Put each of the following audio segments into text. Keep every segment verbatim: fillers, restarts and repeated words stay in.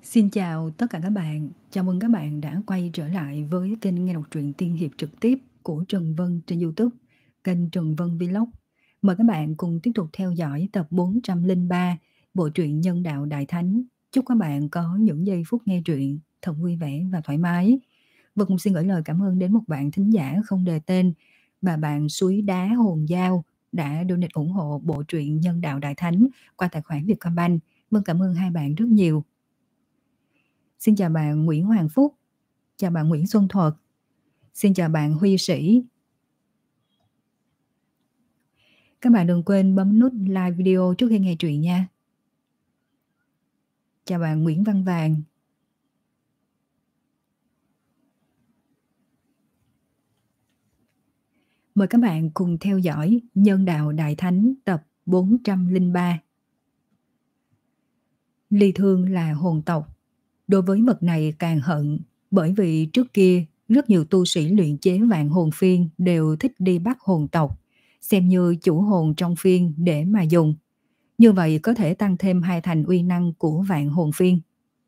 Xin chào tất cả các bạn, chào mừng các bạn đã quay trở lại với kênh nghe đọc truyện tiên hiệp trực tiếp của Trần Vân trên YouTube, kênh Trần Vân Vlog. Mời các bạn cùng tiếp tục theo dõi tập bốn trăm lẻ ba bộ truyện Nhân Đạo Đại Thánh. Chúc các bạn có những giây phút nghe truyện thật vui vẻ và thoải mái. Và cũng xin gửi lời cảm ơn đến một bạn thính giả không đề tên và bạn Suối Đá Hồn Dao đã donate ủng hộ bộ truyện Nhân Đạo Đại Thánh qua tài khoản Vietcombank. Vâng, cảm ơn hai bạn rất nhiều. Xin chào bạn Nguyễn Hoàng Phúc, chào bạn Nguyễn Xuân Thuật, xin chào bạn Huy Sĩ. Các bạn đừng quên bấm nút like video trước khi nghe truyện nha. Chào bạn Nguyễn Văn Vàng. Mời các bạn cùng theo dõi Nhân Đạo Đại Thánh tập bốn trăm lẻ ba. Ly Thương là hồn tộc. Đối với vật này càng hận, bởi vì trước kia rất nhiều tu sĩ luyện chế vạn hồn phiên đều thích đi bắt hồn tộc, xem như chủ hồn trong phiên để mà dùng. Như vậy có thể tăng thêm hai thành uy năng của vạn hồn phiên.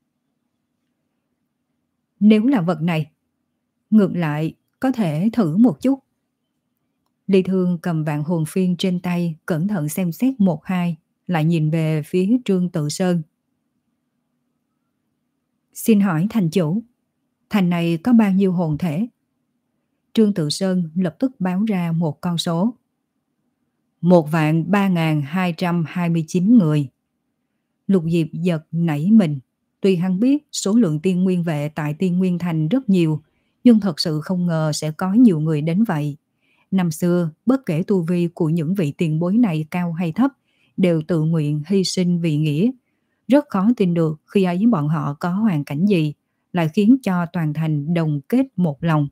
Nếu là vật này, ngược lại có thể thử một chút. Ly Thương cầm vạn hồn phiên trên tay, cẩn thận xem xét một hai, lại nhìn về phía Trương Tự Sơn. Xin hỏi thành chủ, thành này có bao nhiêu hồn thể? Trương Tự Sơn lập tức báo ra một con số. Một vạn ba ngàn hai trăm hai mươi chín người. Lục Diệp giật nảy mình. Tuy hắn biết số lượng tiên nguyên vệ tại tiên nguyên thành rất nhiều, nhưng thật sự không ngờ sẽ có nhiều người đến vậy. Năm xưa, bất kể tu vi của những vị tiền bối này cao hay thấp, đều tự nguyện hy sinh vì nghĩa. Rất khó tin được khi ấy bọn họ có hoàn cảnh gì, lại khiến cho toàn thành đồng kết một lòng.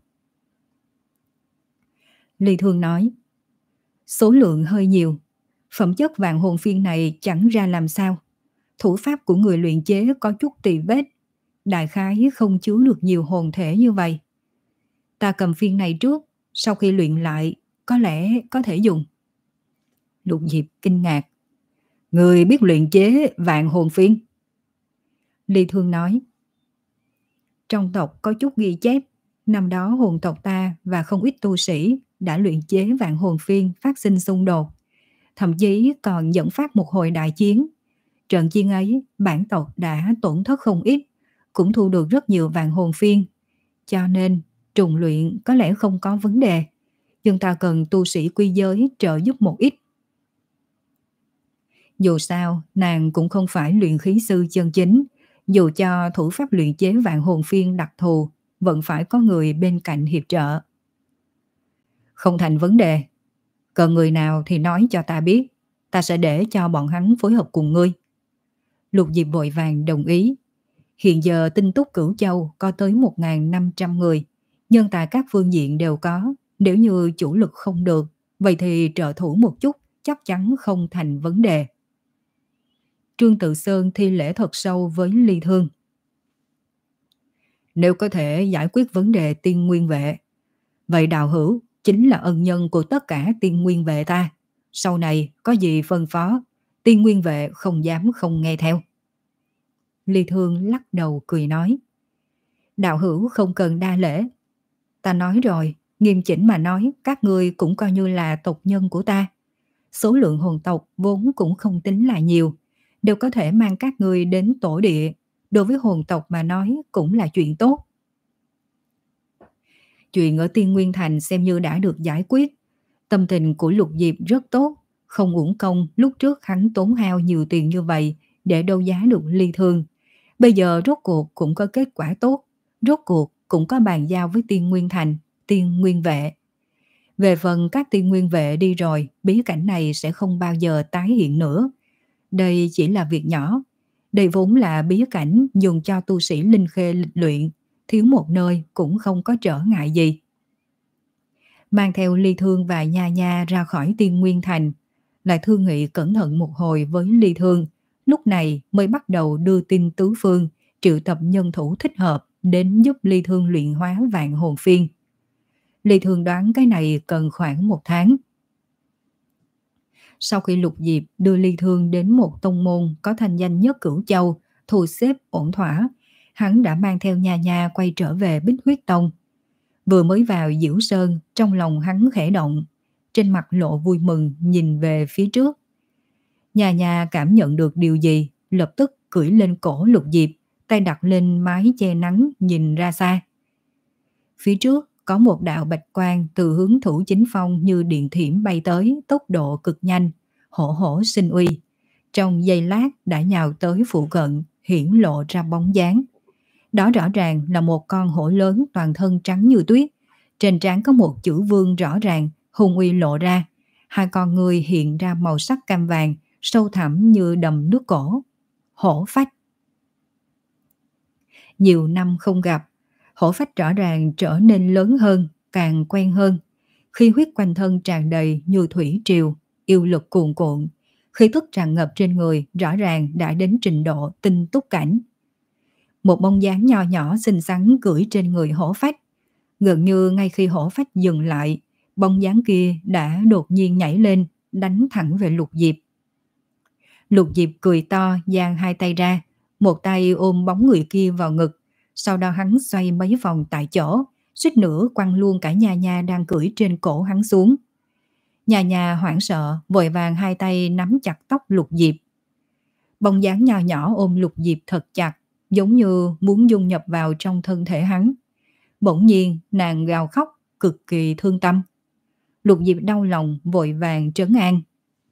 Ly Thương nói, số lượng hơi nhiều, phẩm chất vạn hồn phiên này chẳng ra làm sao. Thủ pháp của người luyện chế có chút tì vết, đại khái không chứa được nhiều hồn thể như vậy. Ta cầm phiên này trước, sau khi luyện lại, có lẽ có thể dùng. Lục Diệp kinh ngạc. Người biết luyện chế vạn hồn phiên? Ly Thương nói, trong tộc có chút ghi chép, năm đó hồn tộc ta và không ít tu sĩ đã luyện chế vạn hồn phiên phát sinh xung đột, thậm chí còn dẫn phát một hồi đại chiến. Trận chiến ấy, bản tộc đã tổn thất không ít, cũng thu được rất nhiều vạn hồn phiên, cho nên trùng luyện có lẽ không có vấn đề, nhưng ta cần tu sĩ quy giới trợ giúp một ít. Dù sao, nàng cũng không phải luyện khí sư chân chính, dù cho thủ pháp luyện chế vạn hồn phiên đặc thù, vẫn phải có người bên cạnh hiệp trợ. Không thành vấn đề. Cần người nào thì nói cho ta biết, ta sẽ để cho bọn hắn phối hợp cùng ngươi. Lục Diệp vội vàng đồng ý. Hiện giờ tinh túc Cửu Châu có tới một nghìn năm trăm người, nhân tài các phương diện đều có. Nếu như chủ lực không được, vậy thì trợ thủ một chút chắc chắn không thành vấn đề. Trương Tự Sơn thi lễ thật sâu với Ly Thương. Nếu có thể giải quyết vấn đề tiên nguyên vệ, vậy Đào Hữu chính là ân nhân của tất cả tiên nguyên vệ ta. Sau này có gì phân phó, tiên nguyên vệ không dám không nghe theo. Ly Thương lắc đầu cười nói, Đạo Hữu không cần đa lễ. Ta nói rồi, nghiêm chỉnh mà nói, các ngươi cũng coi như là tộc nhân của ta. Số lượng hồn tộc vốn cũng không tính là nhiều, đều có thể mang các ngươi đến tổ địa. Đối với hồn tộc mà nói cũng là chuyện tốt. Chuyện ở Tiên Nguyên Thành xem như đã được giải quyết. Tâm tình của Lục Diệp rất tốt, không uổng công lúc trước hắn tốn hao nhiều tiền như vậy để đấu giá được Ly Thương. Bây giờ rốt cuộc cũng có kết quả tốt, rốt cuộc cũng có bàn giao với Tiên Nguyên Thành, Tiên Nguyên Vệ. Về phần các Tiên Nguyên Vệ đi rồi, bí cảnh này sẽ không bao giờ tái hiện nữa. Đây chỉ là việc nhỏ. Đây vốn là bí cảnh dùng cho tu sĩ linh khê lịch luyện, thiếu một nơi cũng không có trở ngại gì. Mang theo Ly Thương và Nha Nha ra khỏi Tiên Nguyên Thành, lại thương nghị cẩn thận một hồi với Ly Thương, lúc này mới bắt đầu đưa tin tứ phương, triệu tập nhân thủ thích hợp đến giúp Ly Thương luyện hóa vạn hồn phiên. Ly Thương đoán cái này cần khoảng một tháng. Sau khi Lục Diệp đưa Ly Thương đến một tông môn có thanh danh nhất Cửu Châu, thu xếp ổn thỏa, hắn đã mang theo Nha Nha quay trở về Bích Huyết Tông. Vừa mới vào Diễu Sơn, trong lòng hắn khẽ động, trên mặt lộ vui mừng nhìn về phía trước. Nha Nha cảm nhận được điều gì, lập tức cưỡi lên cổ Lục Diệp, tay đặt lên mái che nắng nhìn ra xa. Phía trước có một đạo bạch quang từ hướng Thủ Chính Phong như điện thiểm bay tới, tốc độ cực nhanh, hổ hổ sinh uy. Trong giây lát đã nhào tới phụ cận, hiển lộ ra bóng dáng. Đó rõ ràng là một con hổ lớn toàn thân trắng như tuyết. Trên trán có một chữ vương rõ ràng, hung uy lộ ra. Hai con người hiện ra màu sắc cam vàng, sâu thẳm như đầm nước cổ. Hổ phách. Nhiều năm không gặp, hổ phách rõ ràng trở nên lớn hơn, càng quen hơn. Khí huyết quanh thân tràn đầy như thủy triều, yêu lực cuồn cuộn. Khí tức tràn ngập trên người rõ ràng đã đến trình độ tinh túc cảnh. Một bóng dáng nho nhỏ xinh xắn cưỡi trên người hổ phách. Gần như ngay khi hổ phách dừng lại, bóng dáng kia đã đột nhiên nhảy lên, đánh thẳng về Lục Diệp. Lục Diệp cười to, giang hai tay ra, một tay ôm bóng người kia vào ngực, sau đó hắn xoay mấy vòng tại chỗ, suýt nữa quăng luôn cả Nha Nha đang cưỡi trên cổ hắn xuống. Nha Nha hoảng sợ, vội vàng hai tay nắm chặt tóc Lục Diệp. Bóng dáng nho nhỏ ôm Lục Diệp thật chặt, giống như muốn dung nhập vào trong thân thể hắn. Bỗng nhiên nàng gào khóc, cực kỳ thương tâm. Lục Diệp đau lòng, vội vàng trấn an.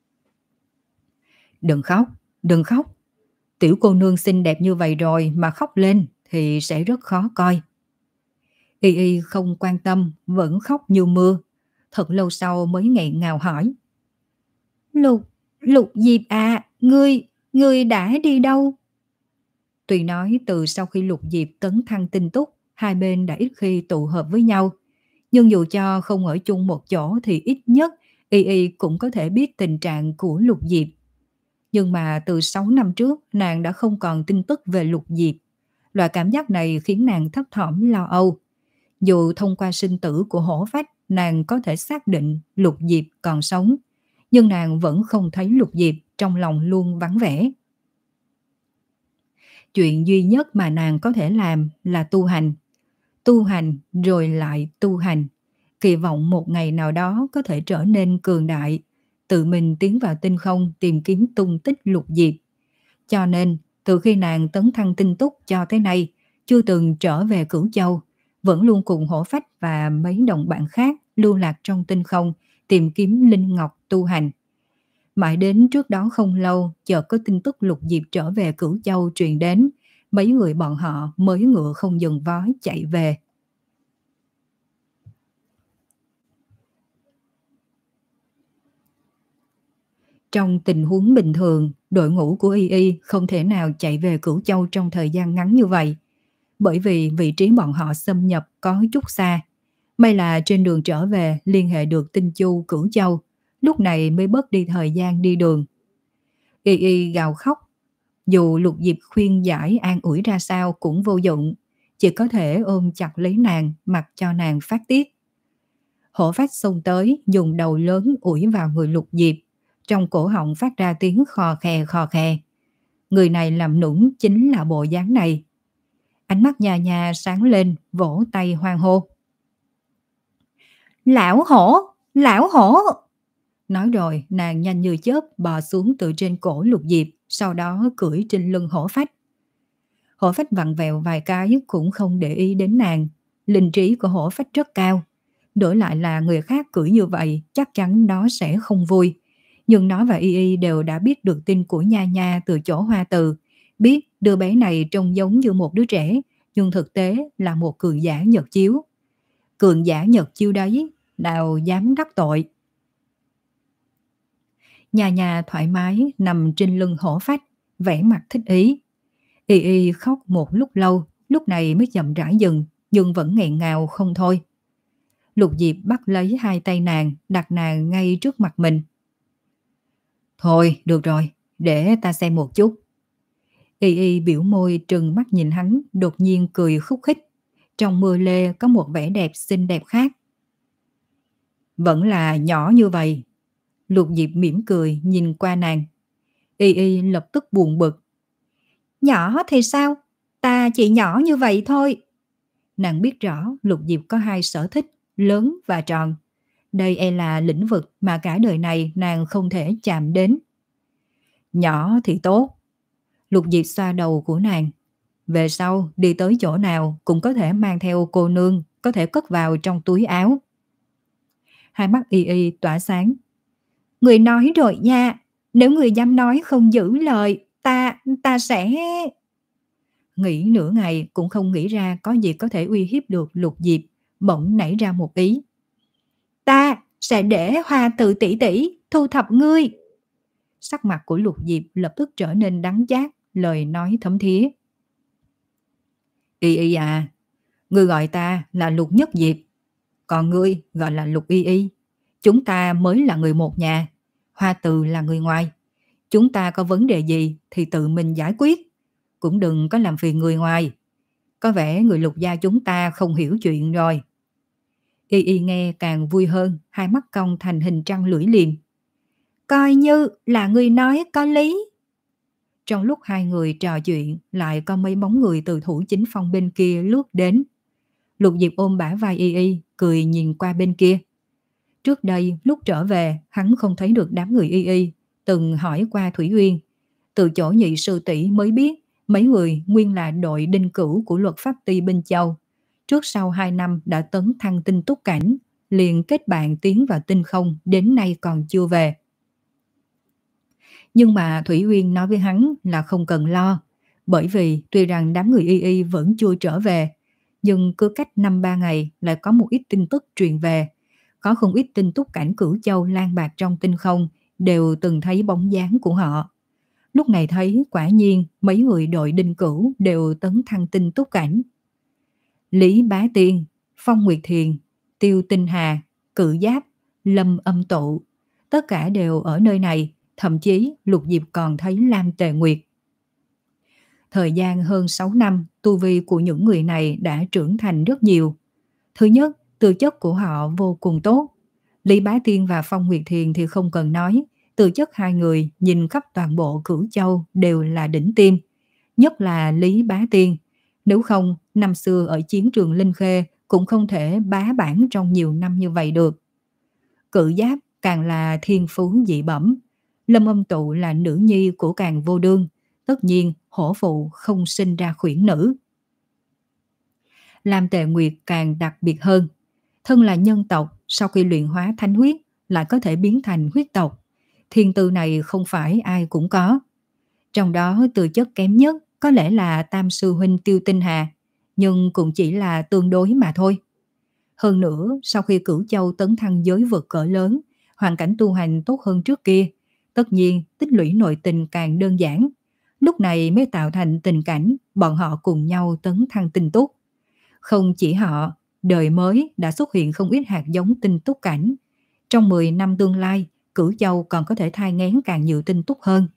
Đừng khóc, đừng khóc. Tiểu cô nương xinh đẹp như vậy rồi mà khóc lên thì sẽ rất khó coi. Y Y không quan tâm, vẫn khóc như mưa. Thật lâu sau mới nghẹn ngào hỏi. Lục, Lục Diệp à, ngươi, ngươi đã đi đâu? Tuy nói từ sau khi Lục Diệp tấn thăng tinh túc, hai bên đã ít khi tụ hợp với nhau. Nhưng dù cho không ở chung một chỗ thì ít nhất Y Y cũng có thể biết tình trạng của Lục Diệp. Nhưng mà từ sáu năm trước nàng đã không còn tin tức về Lục Diệp. Loại cảm giác này khiến nàng thấp thỏm lo âu. Dù thông qua sinh tử của hổ phách nàng có thể xác định Lục Diệp còn sống, nhưng nàng vẫn không thấy Lục Diệp, trong lòng luôn vắng vẻ. Chuyện duy nhất mà nàng có thể làm là tu hành. Tu hành rồi lại tu hành. Kỳ vọng một ngày nào đó có thể trở nên cường đại, tự mình tiến vào tinh không tìm kiếm tung tích Lục Diệp. Cho nên, từ khi nàng tấn thăng tinh túc cho tới nay, chưa từng trở về Cửu Châu, vẫn luôn cùng hổ phách và mấy đồng bạn khác lưu lạc trong tinh không tìm kiếm linh ngọc tu hành. Mãi đến trước đó không lâu, chợt có tin tức Lục Diệp trở về Cửu Châu truyền đến, mấy người bọn họ mới ngựa không dừng vó chạy về. Trong tình huống bình thường, đội ngũ của Y Y không thể nào chạy về Cửu Châu trong thời gian ngắn như vậy, bởi vì vị trí bọn họ xâm nhập có chút xa. May là trên đường trở về liên hệ được Tinh Chu Cửu Châu, lúc này mới bớt đi thời gian đi đường. Y Y gào khóc, dù Lục Diệp khuyên giải an ủi ra sao cũng vô dụng, chỉ có thể ôm chặt lấy nàng, mặc cho nàng phát tiết. Hổ phách xông tới, dùng đầu lớn ủi vào người Lục Diệp, trong cổ họng phát ra tiếng khò khè khò khè. Người này làm nũng chính là bộ dáng này. Ánh mắt Nha Nha sáng lên, vỗ tay hoan hô. Lão hổ! Lão hổ! Nói rồi nàng nhanh như chớp bò xuống từ trên cổ Lục Diệp, sau đó cưỡi trên lưng hổ phách. Hổ phách vặn vẹo vài cái cũng không để ý đến nàng. Linh trí của hổ phách rất cao. Đổi lại là người khác cưỡi như vậy chắc chắn nó sẽ không vui. Nhưng nó và Y Y đều đã biết được tin của Nha Nha từ chỗ Hoa Từ, biết đứa bé này trông giống như một đứa trẻ, nhưng thực tế là một cường giả Nhật chiếu. Cường giả Nhật chiếu đấy, nào dám đắc tội. Nha Nha thoải mái nằm trên lưng hổ phách, vẻ mặt thích ý. Y Y khóc một lúc lâu, lúc này mới chậm rãi dừng, nhưng vẫn nghẹn ngào không thôi. Lục Diệp bắt lấy hai tay nàng, đặt nàng ngay trước mặt mình. Thôi, được rồi, để ta xem một chút. Y Y biểu môi trừng mắt nhìn hắn, đột nhiên cười khúc khích. Trong mưa lê có một vẻ đẹp xinh đẹp khác. Vẫn là nhỏ như vậy. Lục Diệp mỉm cười nhìn qua nàng. Y Y lập tức buồn bực. Nhỏ thì sao? Ta chỉ nhỏ như vậy thôi. Nàng biết rõ Lục Diệp có hai sở thích, lớn và tròn. Đây e là lĩnh vực mà cả đời này nàng không thể chạm đến. Nhỏ thì tốt. Lục Diệp xoa đầu của nàng. Về sau đi tới chỗ nào cũng có thể mang theo cô nương, có thể cất vào trong túi áo. Hai mắt Y Y tỏa sáng. Người nói rồi nha, nếu người dám nói không giữ lời, ta, ta sẽ... Nghĩ nửa ngày cũng không nghĩ ra có gì có thể uy hiếp được Lục Diệp, bỗng nảy ra một ý. Ta sẽ để Hoa Tự tỷ tỷ thu thập ngươi. Sắc mặt của Lục Diệp lập tức trở nên đắng chát, lời nói thấm thía. Y Y à, ngươi gọi ta là Lục Nhất Diệp, còn ngươi gọi là Lục Y Y. Chúng ta mới là người một nhà, Hoa Từ là người ngoài. Chúng ta có vấn đề gì thì tự mình giải quyết, cũng đừng có làm phiền người ngoài. Có vẻ người Lục gia chúng ta không hiểu chuyện rồi. Y Y nghe càng vui hơn, hai mắt cong thành hình trăng lưỡi liềm. Coi như là người nói có lý. Trong lúc hai người trò chuyện, lại có mấy bóng người từ thủ chính phong bên kia lướt đến. Lục Diệp ôm bả vai Y Y, cười nhìn qua bên kia. Trước đây, lúc trở về, hắn không thấy được đám người Y Y, từng hỏi qua Thủy Uyên. Từ chỗ nhị sư tỷ mới biết, mấy người nguyên là đội đinh cửu của luật pháp ty Binh Châu. Trước sau hai năm đã tấn thăng tinh túc cảnh, liền kết bạn tiến vào tinh không, đến nay còn chưa về. Nhưng mà Thủy Uyên nói với hắn là không cần lo, bởi vì tuy rằng đám người Y Y vẫn chưa trở về, nhưng cứ cách năm ba ngày lại có một ít tin tức truyền về. Có không ít tinh túc cảnh Cửu Châu lang bạc trong tinh không, đều từng thấy bóng dáng của họ. Lúc này thấy quả nhiên mấy người đội đinh cửu đều tấn thăng tinh túc cảnh. Lý Bá Tiên, Phong Nguyệt Thiền, Tiêu Tinh Hà, Cự Giáp, Lâm Âm Tụ, tất cả đều ở nơi này, thậm chí Lục Diệp còn thấy Lam Tề Nguyệt. Thời gian hơn sáu năm, tu vi của những người này đã trưởng thành rất nhiều. Thứ nhất, tư chất của họ vô cùng tốt. Lý Bá Tiên và Phong Nguyệt Thiền thì không cần nói, tư chất hai người nhìn khắp toàn bộ Cửu Châu đều là đỉnh tim. Nhất là Lý Bá Tiên, nếu không năm xưa ở chiến trường Linh Khê cũng không thể bá bản trong nhiều năm như vậy được. Cự Giáp càng là thiên phú dị bẩm. Lâm Âm Tụ là nữ nhi của Càng Vô Đương, tất nhiên hổ phụ không sinh ra khuyển nữ. Lam Tề Nguyệt càng đặc biệt hơn. Thân là nhân tộc, sau khi luyện hóa thánh huyết lại có thể biến thành huyết tộc. Thiên tư này không phải ai cũng có. Trong đó tư chất kém nhất có lẽ là tam sư huynh Tiêu Tinh Hà, nhưng cũng chỉ là tương đối mà thôi. Hơn nữa, sau khi Cửu Châu tấn thăng giới vực cỡ lớn, hoàn cảnh tu hành tốt hơn trước kia, tất nhiên tích lũy nội tình càng đơn giản. Lúc này mới tạo thành tình cảnh bọn họ cùng nhau tấn thăng tinh túc. Không chỉ họ, đời mới đã xuất hiện không ít hạt giống tinh túc cảnh. Trong mười năm tương lai, Cửu Châu còn có thể thai nghén càng nhiều tinh túc hơn.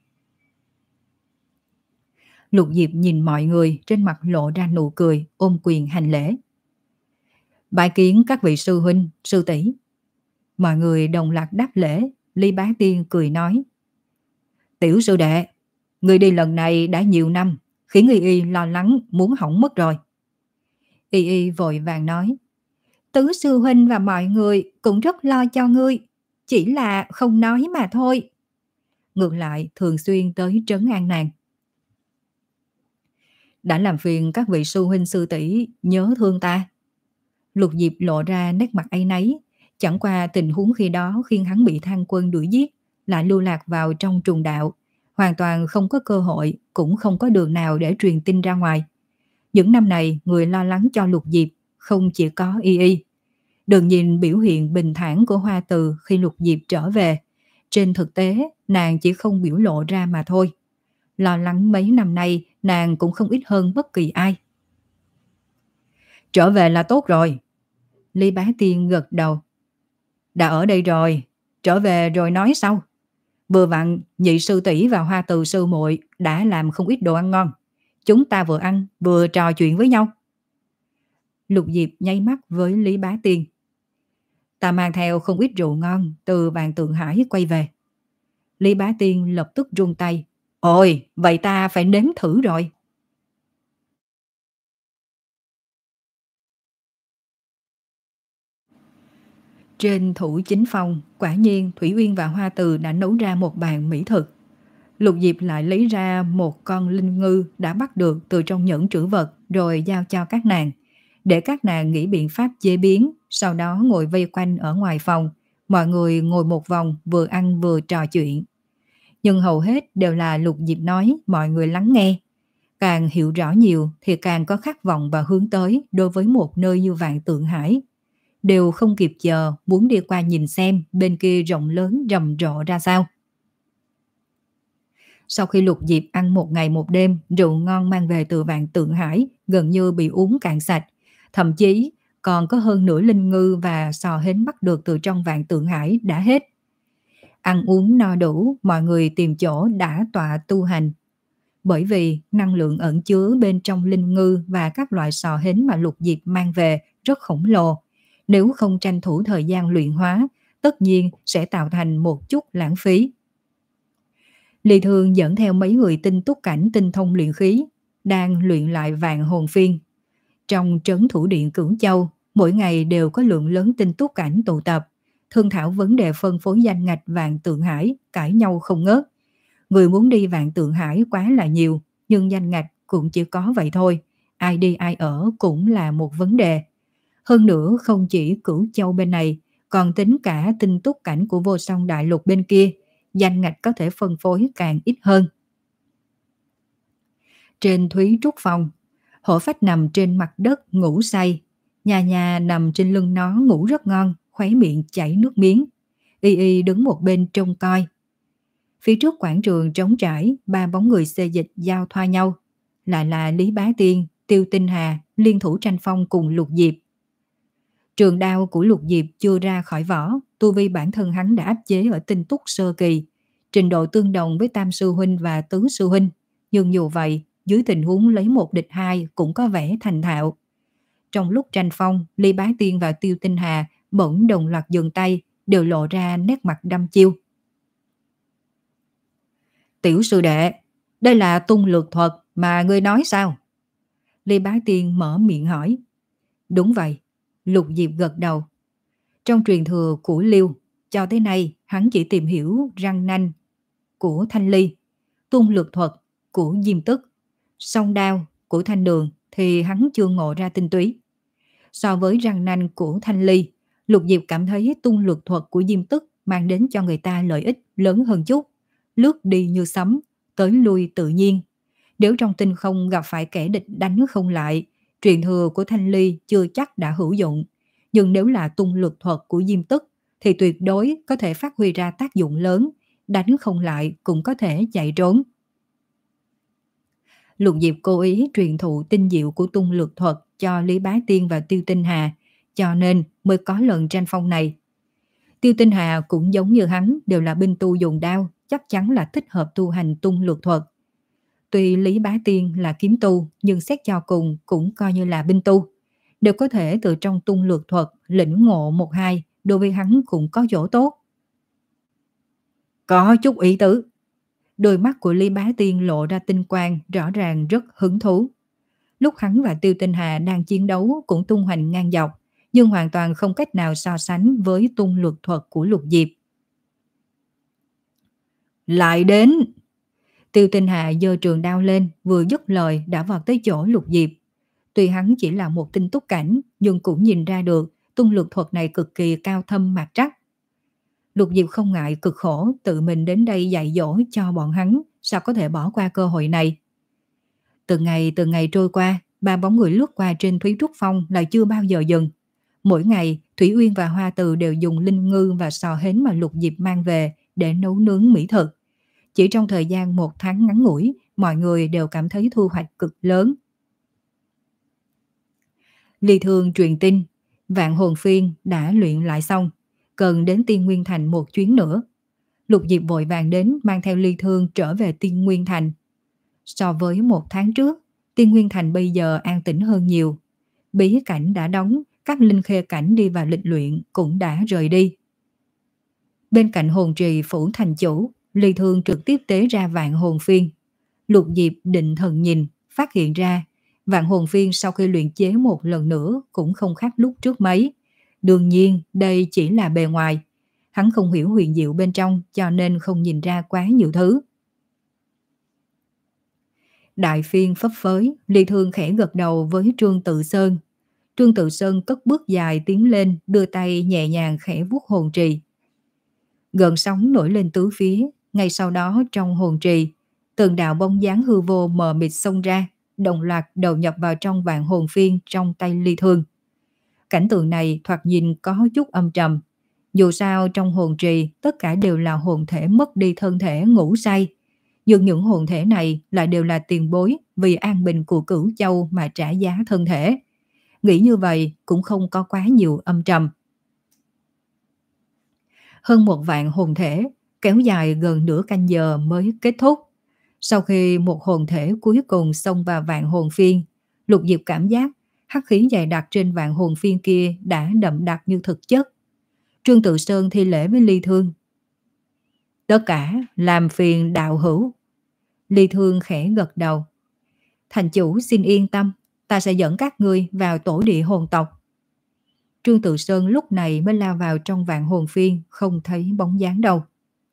Lục Diệp nhìn mọi người, trên mặt lộ ra nụ cười, ôm quyền hành lễ. Bái kiến các vị sư huynh, sư tỷ. Mọi người đồng loạt đáp lễ. Lý Bá Tiên cười nói. Tiểu sư đệ, người đi lần này đã nhiều năm, khiến Y Y lo lắng muốn hỏng mất rồi. Y Y vội vàng nói. Tứ sư huynh và mọi người cũng rất lo cho ngươi, chỉ là không nói mà thôi. Ngược lại thường xuyên tới trấn an nàng. Đã làm phiền các vị sư huynh sư tỷ nhớ thương ta. Lục Diệp lộ ra nét mặt áy náy, chẳng qua tình huống khi đó khiến hắn bị Thang Quân đuổi giết, lại lưu lạc vào trong trùng đạo, hoàn toàn không có cơ hội, cũng không có đường nào để truyền tin ra ngoài. Những năm này người lo lắng cho Lục Diệp không chỉ có Y Y. Đừng nhìn biểu hiện bình thản của Hoa Từ khi Lục Diệp trở về, trên thực tế nàng chỉ không biểu lộ ra mà thôi. Lo lắng mấy năm nay nàng cũng không ít hơn bất kỳ ai. Trở về là tốt rồi. Lý Bá Tiên gật đầu. Đã ở đây rồi, trở về rồi nói sau. Vừa vặn nhị sư tỷ và Hoa Từ sư muội đã làm không ít đồ ăn ngon. Chúng ta vừa ăn vừa trò chuyện với nhau. Lục Diệp nháy mắt với Lý Bá Tiên. Ta mang theo không ít rượu ngon từ Vạn Tượng Hải quay về. Lý Bá Tiên lập tức run tay. Ôi, vậy ta phải nếm thử rồi. Trên thủ chính phòng, quả nhiên Thủy Uyên và Hoa Từ đã nấu ra một bàn mỹ thực. Lục Diệp lại lấy ra một con linh ngư đã bắt được từ trong nhẫn trữ vật rồi giao cho các nàng, để các nàng nghĩ biện pháp chế biến, sau đó ngồi vây quanh ở ngoài phòng, mọi người ngồi một vòng vừa ăn vừa trò chuyện. Nhưng hầu hết đều là Lục Diệp nói, mọi người lắng nghe. Càng hiểu rõ nhiều thì càng có khát vọng và hướng tới đối với một nơi như Vạn Tượng Hải. Đều không kịp chờ muốn đi qua nhìn xem bên kia rộng lớn rầm rộ ra sao. Sau khi Lục Diệp ăn một ngày một đêm, rượu ngon mang về từ Vạn Tượng Hải gần như bị uống cạn sạch. Thậm chí còn có hơn nửa linh ngư và sò hến bắt được từ trong Vạn Tượng Hải đã hết. Ăn uống no đủ, mọi người tìm chỗ đã tọa tu hành. Bởi vì năng lượng ẩn chứa bên trong linh ngư và các loại sò hến mà Lục Diệp mang về rất khổng lồ. Nếu không tranh thủ thời gian luyện hóa, tất nhiên sẽ tạo thành một chút lãng phí. Ly Thương dẫn theo mấy người tinh túc cảnh tinh thông luyện khí, đang luyện lại vạn hồn phiên. Trong trấn thủ điện Cửu Châu, mỗi ngày đều có lượng lớn tinh túc cảnh tụ tập, thương thảo vấn đề phân phối danh ngạch Vạn Tượng Hải, cãi nhau không ngớt. Người muốn đi Vạn Tượng Hải quá là nhiều, nhưng danh ngạch cũng chỉ có vậy thôi, ai đi ai ở cũng là một vấn đề. Hơn nữa không chỉ Cửu Châu bên này, còn tính cả tinh túc cảnh của Vô Song Đại Lục bên kia, danh ngạch có thể phân phối càng ít hơn. Trên Thúy Trúc Phòng, Hổ Phách nằm trên mặt đất ngủ say, nhà nhà nằm trên lưng nó ngủ rất ngon, khóe miệng chảy nước miếng. Y Y đứng một bên trông coi. Phía trước quảng trường trống trải, ba bóng người xê dịch giao thoa nhau, lại là Lý Bá Tiên, Tiêu Tinh Hà liên thủ tranh phong cùng Lục Diệp. Trường đao của Lục Diệp chưa ra khỏi vỏ, tu vi bản thân hắn đã áp chế ở tinh túc sơ kỳ, trình độ tương đồng với Tam Sư Huynh và Tứ Sư Huynh, nhưng dù vậy, dưới tình huống lấy một địch hai cũng có vẻ thành thạo. Trong lúc tranh phong, Lý Bá Tiên và Tiêu Tinh Hà bỗng đồng loạt dừng tay, đều lộ ra nét mặt đăm chiêu. Tiểu sư đệ, đây là tung lược thuật mà ngươi nói sao? Lý Bá Tiên mở miệng hỏi. Đúng vậy, Lục Diệp gật đầu. Trong truyền thừa của Liêu, cho tới nay hắn chỉ tìm hiểu răng nanh của Thanh Ly, tung lược thuật của Diêm Tức, song đao của Thanh Đường thì hắn chưa ngộ ra tinh túy. So với răng nanh của Thanh Ly, Lục Diệp cảm thấy tung lược thuật của Diêm Tức mang đến cho người ta lợi ích lớn hơn chút, lướt đi như sấm, tới lui tự nhiên. Nếu trong tinh không gặp phải kẻ địch đánh không lại, truyền thừa của Thanh Ly chưa chắc đã hữu dụng. Nhưng nếu là tung lược thuật của Diêm Tức thì tuyệt đối có thể phát huy ra tác dụng lớn, đánh không lại cũng có thể chạy trốn. Lục Diệp cố ý truyền thụ tinh diệu của tung lược thuật cho Lý Bá Tiên và Tiêu Tinh Hà, cho nên mới có lần tranh phong này. Tiêu Tinh Hà cũng giống như hắn đều là binh tu dùng đao, chắc chắn là thích hợp tu hành tung lược thuật. Tuy Lý Bá Tiên là kiếm tu, nhưng xét cho cùng cũng coi như là binh tu. Đều có thể từ trong tung lược thuật lĩnh ngộ một hai, đối với hắn cũng có chỗ tốt. Có chút ý tứ. Đôi mắt của Lý Bá Tiên lộ ra tinh quang, rõ ràng rất hứng thú. Lúc hắn và Tiêu Tinh Hà đang chiến đấu cũng tung hoành ngang dọc, nhưng hoàn toàn không cách nào so sánh với tung lược thuật của Lục Diệp. Lại đến! Tiêu Tinh Hà giơ trường đao lên, vừa dứt lời đã vọt tới chỗ Lục Diệp. Tuy hắn chỉ là một tinh túc cảnh, nhưng cũng nhìn ra được tung lược thuật này cực kỳ cao thâm mạc trắc. Lục Diệp không ngại cực khổ tự mình đến đây dạy dỗ cho bọn hắn, sao có thể bỏ qua cơ hội này. Từ ngày từ ngày trôi qua, ba bóng người lướt qua trên Thúy Trúc Phong lại chưa bao giờ dừng. Mỗi ngày, Thủy Uyên và Hoa Từ đều dùng linh ngư và sò hến mà Lục Diệp mang về để nấu nướng mỹ thực. Chỉ trong thời gian một tháng ngắn ngủi, mọi người đều cảm thấy thu hoạch cực lớn. Ly Thương truyền tin, vạn hồn phiên đã luyện lại xong, cần đến Tiên Nguyên Thành một chuyến nữa. Lục Diệp vội vàng đến mang theo Ly Thương trở về Tiên Nguyên Thành. So với một tháng trước, Tiên Nguyên Thành bây giờ an tĩnh hơn nhiều. Bí cảnh đã đóng, các linh khê cảnh đi vào lịch luyện cũng đã rời đi. Bên cạnh hồn trì phủ thành chủ, Ly Thương trực tiếp tế ra vạn hồn phiên. Lục Diệp định thần nhìn, phát hiện ra vạn hồn phiên sau khi luyện chế một lần nữa cũng không khác lúc trước mấy. Đương nhiên, đây chỉ là bề ngoài. Hắn không hiểu huyền diệu bên trong cho nên không nhìn ra quá nhiều thứ. Đại phiên phấp phới, Ly Thương khẽ gật đầu với Trương Tự Sơn. Trương Tự Sơn cất bước dài tiến lên, đưa tay nhẹ nhàng khẽ vuốt hồn trì. Gợn sóng nổi lên tứ phía, ngay sau đó trong hồn trì, từng đạo bóng dáng hư vô mờ mịt xông ra, đồng loạt đầu nhập vào trong vạn hồn phiên trong tay Ly Thương. Cảnh tượng này thoạt nhìn có chút âm trầm. Dù sao trong hồn trì tất cả đều là hồn thể mất đi thân thể ngủ say. Nhưng những hồn thể này lại đều là tiền bối vì an bình của Cửu Châu mà trả giá thân thể. Nghĩ như vậy cũng không có quá nhiều âm trầm. Hơn một vạn hồn thể, kéo dài gần nửa canh giờ mới kết thúc. Sau khi một hồn thể cuối cùng xông vào vạn hồn phiên, Lục Diệp cảm giác hắc khí dày đặc trên vạn hồn phiên kia đã đậm đặc như thực chất. Trương Tự Sơn thi lễ với Ly Thương. Tất cả làm phiền đạo hữu. Ly Thương khẽ gật đầu. Thành chủ xin yên tâm, ta sẽ dẫn các ngươi vào tổ địa hồn tộc. Trương Tự Sơn lúc này mới lao vào trong vạn hồn phiên, không thấy bóng dáng đâu.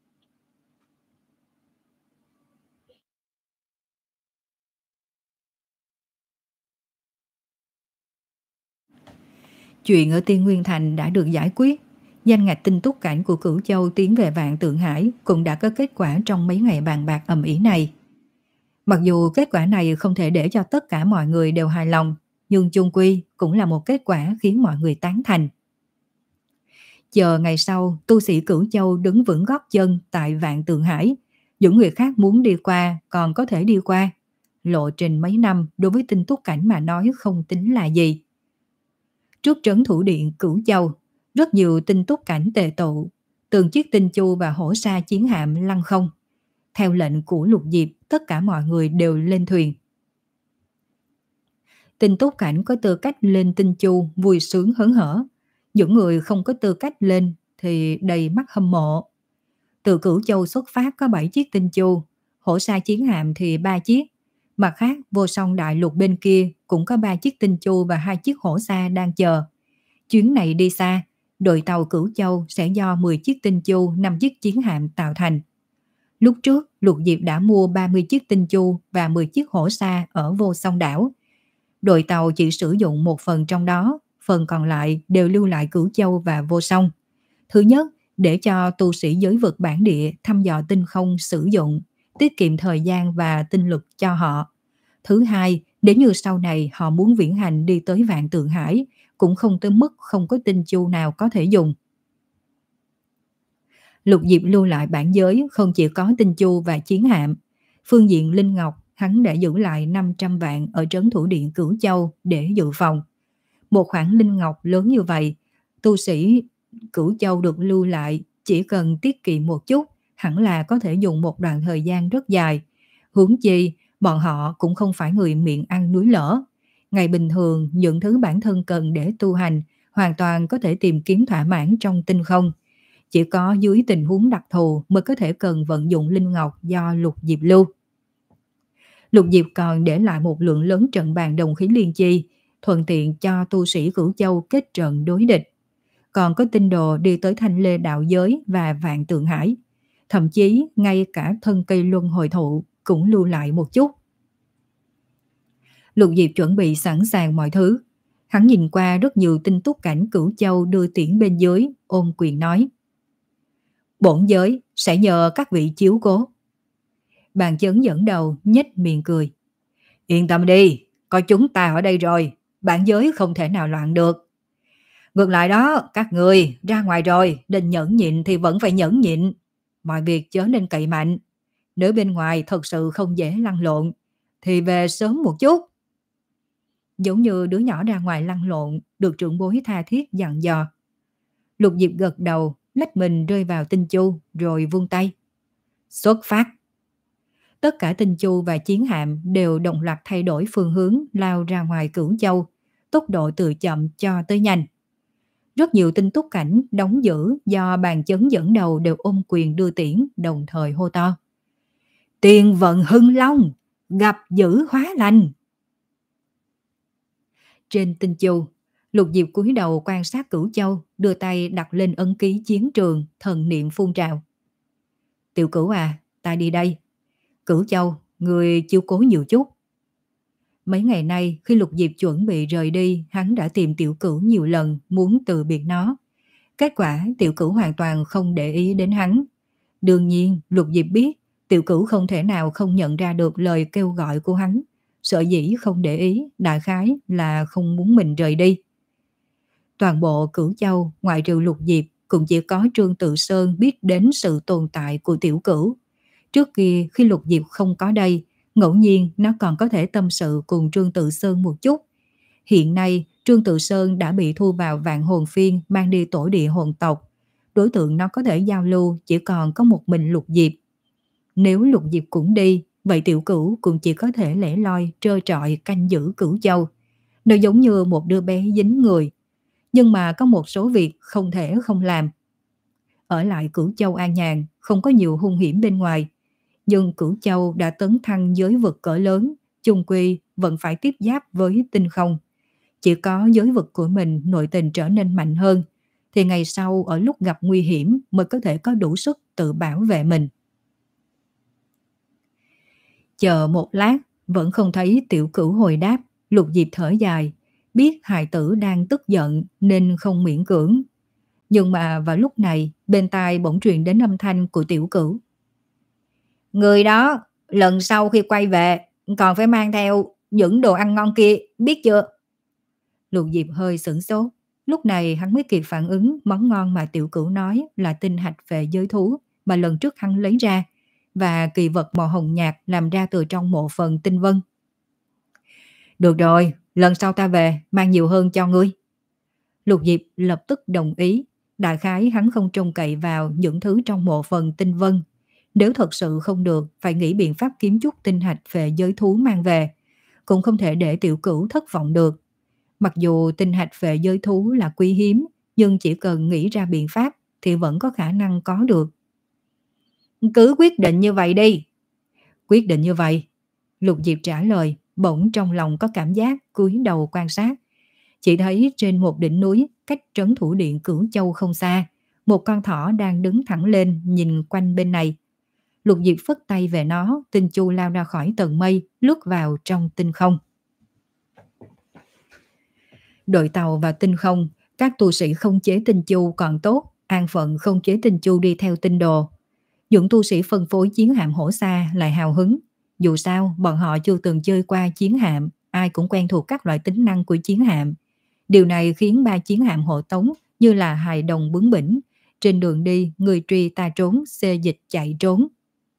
Chuyện ở Tiên Nguyên Thành đã được giải quyết. Danh ngạch tinh túc cảnh của Cửu Châu tiến về Vạn Tượng Hải cũng đã có kết quả trong mấy ngày bàn bạc ầm ĩ này. Mặc dù kết quả này không thể để cho tất cả mọi người đều hài lòng, nhưng chung quy cũng là một kết quả khiến mọi người tán thành. Chờ ngày sau, tu sĩ Cửu Châu đứng vững gót chân tại Vạn Tượng Hải. Những người khác muốn đi qua còn có thể đi qua. Lộ trình mấy năm đối với tinh túc cảnh mà nói không tính là gì. Trước trấn thủ điện Cửu Châu, rất nhiều tinh túc cảnh tề tụ, từng chiếc tinh chu và hổ sa chiến hạm lăng không. Theo lệnh của Lục Diệp, tất cả mọi người đều lên thuyền. Tinh túc cảnh có tư cách lên tinh chu vui sướng hớn hở. Những người không có tư cách lên thì đầy mắt hâm mộ. Từ Cửu Châu xuất phát có bảy chiếc tinh chu, hổ sa chiến hạm thì ba chiếc. Mặt khác, Vô Song Đại Lục bên kia cũng có ba chiếc tinh chu và hai chiếc hổ sa đang chờ. Chuyến này đi xa, đội tàu Cửu Châu sẽ do mười chiếc tinh chu, năm chiếc chiến hạm tạo thành. Lúc trước, Lục Diệp đã mua ba mươi chiếc tinh chu và mười chiếc hổ sa ở Vô Song đảo. Đội tàu chỉ sử dụng một phần trong đó, phần còn lại đều lưu lại Cửu Châu và Vô Song. Thứ nhất, để cho tu sĩ giới vực bản địa thăm dò tinh không sử dụng, tiết kiệm thời gian và tinh lực cho họ. Thứ hai, nếu như sau này họ muốn viễn hành đi tới Vạn Tượng Hải, cũng không tới mức không có tinh chu nào có thể dùng. Lục Diệp lưu lại bản giới không chỉ có tinh chu và chiến hạm. Phương diện linh ngọc, hắn đã giữ lại năm trăm vạn ở trấn thủ điện Cửu Châu để dự phòng. Một khoản linh ngọc lớn như vậy, tu sĩ Cửu Châu được lưu lại chỉ cần tiết kiệm một chút, hẳn là có thể dùng một đoạn thời gian rất dài. Huống chi, bọn họ cũng không phải người miệng ăn núi lở. Ngày bình thường, những thứ bản thân cần để tu hành hoàn toàn có thể tìm kiếm thỏa mãn trong tinh không. Chỉ có dưới tình huống đặc thù mới có thể cần vận dụng linh ngọc do Lục Diệp lưu. Lục Diệp còn để lại một lượng lớn trận bàn đồng khí liên chi, thuận tiện cho tu sĩ Cửu Châu kết trận đối địch. Còn có tinh đồ đi tới Thanh Lê Đạo Giới và Vạn Tượng Hải. Thậm chí ngay cả thân cây luân hồi thụ cũng lưu lại một chút. Lục Diệp chuẩn bị sẵn sàng mọi thứ. Hắn nhìn qua rất nhiều tinh túc cảnh Cửu Châu đưa tiễn bên dưới, ôm quyền nói. Bổn giới sẽ nhờ các vị chiếu cố. Bàn chấn dẫn đầu nhếch miệng cười. Yên tâm đi, có chúng ta ở đây rồi, bản giới không thể nào loạn được. Ngược lại đó, các người ra ngoài rồi, định nhẫn nhịn thì vẫn phải nhẫn nhịn. Mọi việc chớ nên cậy mạnh. Nếu bên ngoài thật sự không dễ lăn lộn, thì về sớm một chút. Giống như đứa nhỏ ra ngoài lăn lộn, được trưởng bối tha thiết dặn dò. Lục Diệp gật đầu, lách mình rơi vào tinh chu, rồi vung tay. Xuất phát. Tất cả tinh chu và chiến hạm đều đồng loạt thay đổi phương hướng lao ra ngoài Cửu Châu, tốc độ từ chậm cho tới nhanh. Rất nhiều tinh túc cảnh đóng giữ do bàn chấn dẫn đầu đều ôm quyền đưa tiễn, đồng thời hô to. Tiền vận hưng long, gặp dữ hóa lành. Trên tinh chu, Lục Diệp cúi đầu quan sát Cửu Châu, đưa tay đặt lên ấn ký chiến trường, thần niệm phun trào. Tiểu Cửu à, ta đi đây. Cửu Châu, người chiếu cố nhiều chút. Mấy ngày nay, khi Lục Diệp chuẩn bị rời đi, hắn đã tìm Tiểu Cửu nhiều lần, muốn từ biệt nó. Kết quả, Tiểu Cửu hoàn toàn không để ý đến hắn. Đương nhiên, Lục Diệp biết, Tiểu Cửu không thể nào không nhận ra được lời kêu gọi của hắn. Sợ dĩ không để ý, đại khái là không muốn mình rời đi. Toàn bộ Cửu Châu, ngoại trừ Lục Diệp, cũng chỉ có Trương Tự Sơn biết đến sự tồn tại của Tiểu Cửu. Trước kia, khi Lục Diệp không có đây, ngẫu nhiên nó còn có thể tâm sự cùng Trương Tự Sơn một chút. Hiện nay, Trương Tự Sơn đã bị thu vào Vạn Hồn Phiên, mang đi tổ địa hồn tộc. Đối tượng nó có thể giao lưu chỉ còn có một mình Lục Diệp. Nếu Lục Diệp cũng đi, vậy Tiểu Cửu cũng chỉ có thể lẻ loi trơ trọi canh giữ Cửu Châu. Nó giống như một đứa bé dính người. Nhưng mà có một số việc không thể không làm. Ở lại Cửu Châu an nhàn, không có nhiều hung hiểm bên ngoài. Nhưng Cửu Châu đã tấn thăng giới vực cỡ lớn, chung quy vẫn phải tiếp giáp với tinh không. Chỉ có giới vực của mình nội tình trở nên mạnh hơn, thì ngày sau ở lúc gặp nguy hiểm mới có thể có đủ sức tự bảo vệ mình. Chờ một lát, vẫn không thấy Tiểu Cửu hồi đáp, Lục Diệp thở dài, biết hài tử đang tức giận nên không miễn cưỡng. Nhưng mà vào lúc này, bên tai bỗng truyền đến âm thanh của Tiểu Cửu. Người đó, lần sau khi quay về, còn phải mang theo những đồ ăn ngon kia, biết chưa? Lục Diệp hơi sửng sốt. Lúc này hắn mới kịp phản ứng món ngon mà Tiểu Cửu nói là tinh hạch về giới thú mà lần trước hắn lấy ra, và kỳ vật màu hồng nhạt làm ra từ trong mộ phần tinh vân. Được rồi, lần sau ta về, mang nhiều hơn cho ngươi. Lục Diệp lập tức đồng ý. Đại khái hắn không trông cậy vào những thứ trong mộ phần tinh vân. Nếu thật sự không được, phải nghĩ biện pháp kiếm chút tinh hạch về giới thú mang về. Cũng không thể để Tiểu Cửu thất vọng được. Mặc dù tinh hạch về giới thú là quý hiếm, nhưng chỉ cần nghĩ ra biện pháp thì vẫn có khả năng có được. Cứ quyết định như vậy đi. Quyết định như vậy. Lục Diệp trả lời, bỗng trong lòng có cảm giác cúi đầu quan sát. Chỉ thấy trên một đỉnh núi, cách trấn thủ điện Cửu Châu không xa, một con thỏ đang đứng thẳng lên nhìn quanh bên này. Lục Diệp phất tay về nó, tinh chu lao ra khỏi tầng mây, lướt vào trong tinh không. Đội tàu vào tinh không, các tu sĩ không chế tinh chu còn tốt, an phận không chế tinh chu đi theo tinh đồ. Những tu sĩ phân phối chiến hạm hổ xa lại hào hứng. Dù sao, bọn họ chưa từng chơi qua chiến hạm, ai cũng quen thuộc các loại tính năng của chiến hạm. Điều này khiến ba chiến hạm hộ tống như là hài đồng bướng bỉnh. Trên đường đi, người truy ta trốn, xê dịch chạy trốn.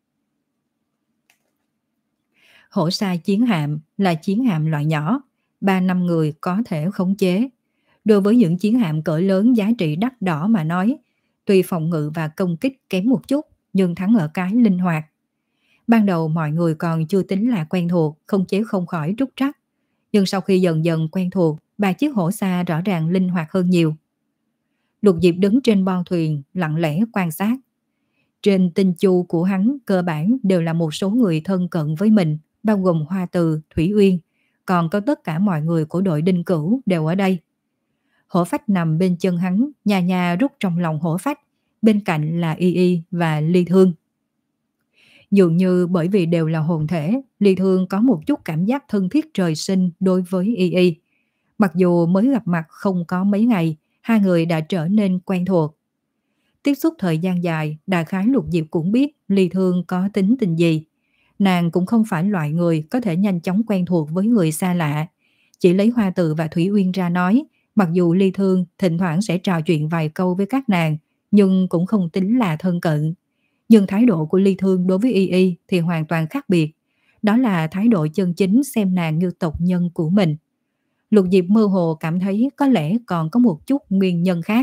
Hổ xa chiến hạm là chiến hạm loại nhỏ, ba năm người có thể khống chế. Đối với những chiến hạm cỡ lớn giá trị đắt đỏ mà nói, tuy phòng ngự và công kích kém một chút, nhưng thắng ở cái linh hoạt. Ban đầu mọi người còn chưa tính là quen thuộc, khống chế không khỏi trúc trắc. Nhưng sau khi dần dần quen thuộc, ba chiếc hổ xa rõ ràng linh hoạt hơn nhiều. Lục Diệp đứng trên bon thuyền, lặng lẽ quan sát. Trên tinh chu của hắn cơ bản đều là một số người thân cận với mình, bao gồm Hoa Từ, Thủy Uyên, còn có tất cả mọi người của đội Đinh Cửu đều ở đây. Hổ phách nằm bên chân hắn, nhà nhà rút trong lòng hổ phách, bên cạnh là Y Y và Ly Thương. Dường như bởi vì đều là hồn thể, Ly Thương có một chút cảm giác thân thiết trời sinh đối với Y Y. Mặc dù mới gặp mặt không có mấy ngày, hai người đã trở nên quen thuộc. Tiếp xúc thời gian dài, đại khái Lục Diệp cũng biết Ly Thương có tính tình gì. Nàng cũng không phải loại người có thể nhanh chóng quen thuộc với người xa lạ. Chỉ lấy Hoa Từ và Thủy Uyên ra nói, mặc dù Ly Thương thỉnh thoảng sẽ trò chuyện vài câu với các nàng, nhưng cũng không tính là thân cận. Nhưng thái độ của Ly Thương đối với Y Y thì hoàn toàn khác biệt. Đó là thái độ chân chính xem nàng như tộc nhân của mình. Lục Diệp mơ hồ cảm thấy có lẽ còn có một chút nguyên nhân khác.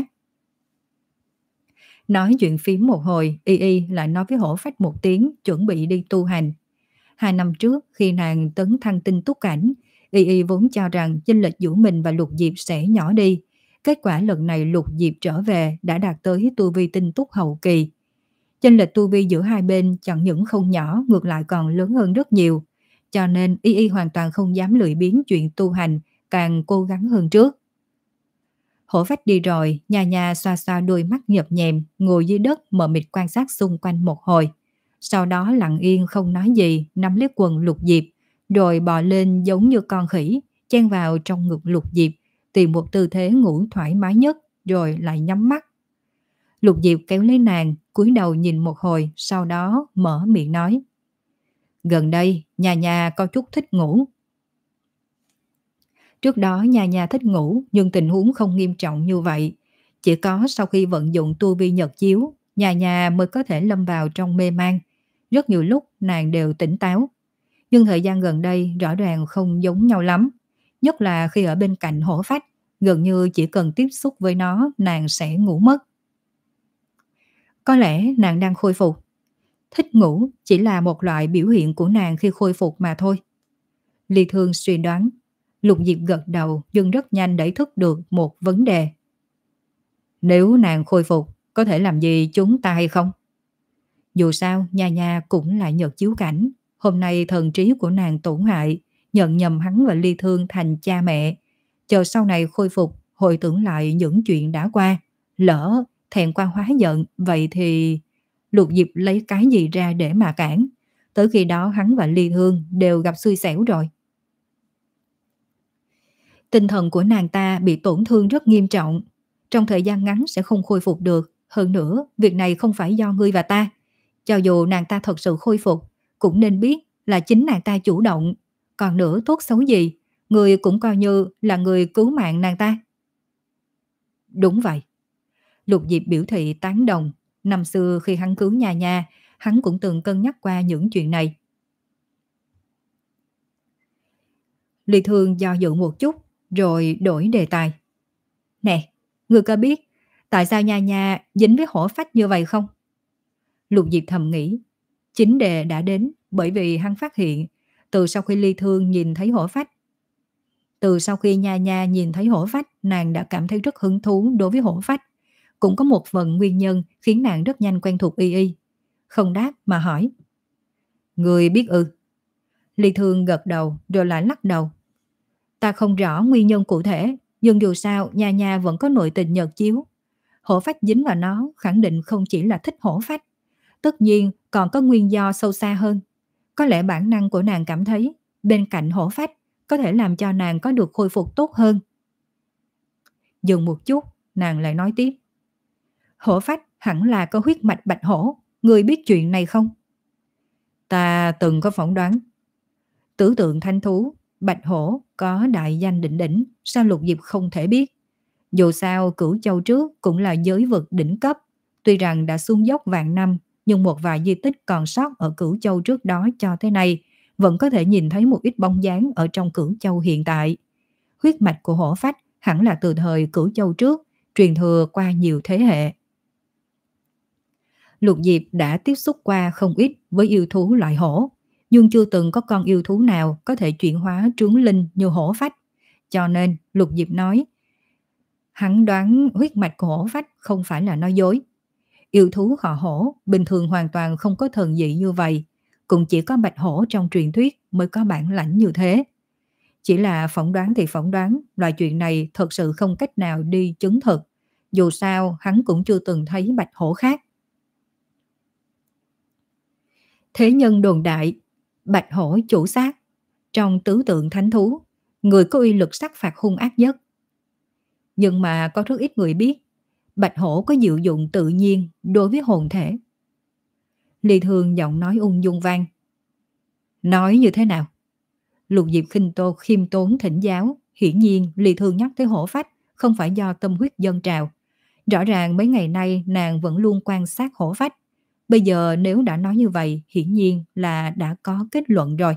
Nói chuyện phím một hồi, Y Y lại nói với hổ phách một tiếng, chuẩn bị đi tu hành. Hai năm trước, khi nàng tấn thăng tinh túc cảnh, Y Y vốn cho rằng chênh lệch giữa mình và Lục Diệp sẽ nhỏ đi. Kết quả lần này Lục Diệp trở về đã đạt tới tu vi tinh túc hậu kỳ. Chênh lệch tu vi giữa hai bên chẳng những không nhỏ, ngược lại còn lớn hơn rất nhiều. Cho nên Y Y hoàn toàn không dám lười biếng chuyện tu hành, càng cố gắng hơn trước. Hổ phách đi rồi, Nha Nha xoa xoa đôi mắt nhập nhèm, ngồi dưới đất mờ mịt quan sát xung quanh một hồi. Sau đó lặng yên không nói gì, nắm lấy quần Lục Diệp, rồi bò lên giống như con khỉ, chen vào trong ngực Lục Diệp, tìm một tư thế ngủ thoải mái nhất, rồi lại nhắm mắt. Lục Diệp kéo lấy nàng, cúi đầu nhìn một hồi, sau đó mở miệng nói. Gần đây, Nha Nha có chút thích ngủ. Trước đó Nha Nha thích ngủ, nhưng tình huống không nghiêm trọng như vậy. Chỉ có sau khi vận dụng tu vi nhật chiếu, Nha Nha mới có thể lâm vào trong mê man. Rất nhiều lúc nàng đều tỉnh táo. Nhưng thời gian gần đây rõ ràng không giống nhau lắm. Nhất là khi ở bên cạnh hổ phách, gần như chỉ cần tiếp xúc với nó, nàng sẽ ngủ mất. Có lẽ nàng đang khôi phục. Thích ngủ chỉ là một loại biểu hiện của nàng khi khôi phục mà thôi. Ly Thương suy đoán. Lục Diệp gật đầu nhưng rất nhanh để thức được một vấn đề. Nếu nàng khôi phục, có thể làm gì chúng ta hay không? Dù sao, Nha Nha cũng là nhật chiếu cảnh. Hôm nay thần trí của nàng tổn hại, nhận nhầm hắn và Ly Thương thành cha mẹ. Chờ sau này khôi phục, hồi tưởng lại những chuyện đã qua. Lỡ, thẹn qua hóa giận, vậy thì... Lục Diệp lấy cái gì ra để mà cản? Tới khi đó hắn và Ly Thương đều gặp xui xẻo rồi. Tinh thần của nàng ta bị tổn thương rất nghiêm trọng. Trong thời gian ngắn sẽ không khôi phục được. Hơn nữa, việc này không phải do ngươi và ta. Cho dù nàng ta thật sự khôi phục, cũng nên biết là chính nàng ta chủ động. Còn nữa tốt xấu gì, người cũng coi như là người cứu mạng nàng ta. Đúng vậy. Lục Diệp biểu thị tán đồng. Năm xưa khi hắn cứu Nha Nha, hắn cũng từng cân nhắc qua những chuyện này. Ly Thương do dự một chút, rồi đổi đề tài. Nè, ngươi có biết tại sao Nha Nha dính với hổ phách như vậy không? Lục Diệp thầm nghĩ. Chính đề đã đến bởi vì hắn phát hiện từ sau khi Ly Thương nhìn thấy hổ phách. Từ sau khi Nha Nha nhìn thấy hổ phách, nàng đã cảm thấy rất hứng thú đối với hổ phách. Cũng có một phần nguyên nhân khiến nàng rất nhanh quen thuộc y y. Không đáp mà hỏi. Người biết ư? Ly Thương gật đầu rồi lại lắc đầu. Ta không rõ nguyên nhân cụ thể, nhưng dù sao Nha Nha vẫn có nội tình nhật chiếu. Hổ phách dính vào nó khẳng định không chỉ là thích hổ phách. Tất nhiên còn có nguyên do sâu xa hơn. Có lẽ bản năng của nàng cảm thấy bên cạnh hổ phách có thể làm cho nàng có được khôi phục tốt hơn. Dừng một chút, nàng lại nói tiếp. Hổ phách hẳn là có huyết mạch bạch hổ. Người biết chuyện này không? Ta từng có phỏng đoán. Tử tượng thanh thú, bạch hổ có đại danh đỉnh đỉnh, sao Lục Diệp không thể biết? Dù sao Cửu Châu trước cũng là giới vực đỉnh cấp. Tuy rằng đã xuống dốc vạn năm, nhưng một vài di tích còn sót ở Cửu Châu trước đó cho tới nay vẫn có thể nhìn thấy một ít bóng dáng ở trong Cửu Châu hiện tại. Huyết mạch của hổ phách hẳn là từ thời Cửu Châu trước, truyền thừa qua nhiều thế hệ. Lục Diệp đã tiếp xúc qua không ít với yêu thú loại hổ, nhưng chưa từng có con yêu thú nào có thể chuyển hóa trướng linh như hổ phách. Cho nên Lục Diệp nói, hắn đoán huyết mạch của hổ phách không phải là nói dối. Yêu thú họ hổ bình thường hoàn toàn không có thần dị như vậy, cũng chỉ có bạch hổ trong truyền thuyết mới có bản lãnh như thế. Chỉ là phỏng đoán thì phỏng đoán, loại chuyện này thật sự không cách nào đi chứng thực. Dù sao hắn cũng chưa từng thấy bạch hổ khác. Thế nhân đồn đại, bạch hổ chủ sát, trong tứ tượng thánh thú, người có uy lực sát phạt hung ác nhất. Nhưng mà có rất ít người biết, bạch hổ có diệu dụng tự nhiên đối với hồn thể. Ly Thương giọng nói ung dung vang. Nói như thế nào? Lục Diệp khinh tô khiêm tốn thỉnh giáo. Hiển nhiên Ly Thương nhắc tới hổ phách không phải do tâm huyết dâng trào. Rõ ràng mấy ngày nay nàng vẫn luôn quan sát hổ phách. Bây giờ nếu đã nói như vậy, hiển nhiên là đã có kết luận rồi.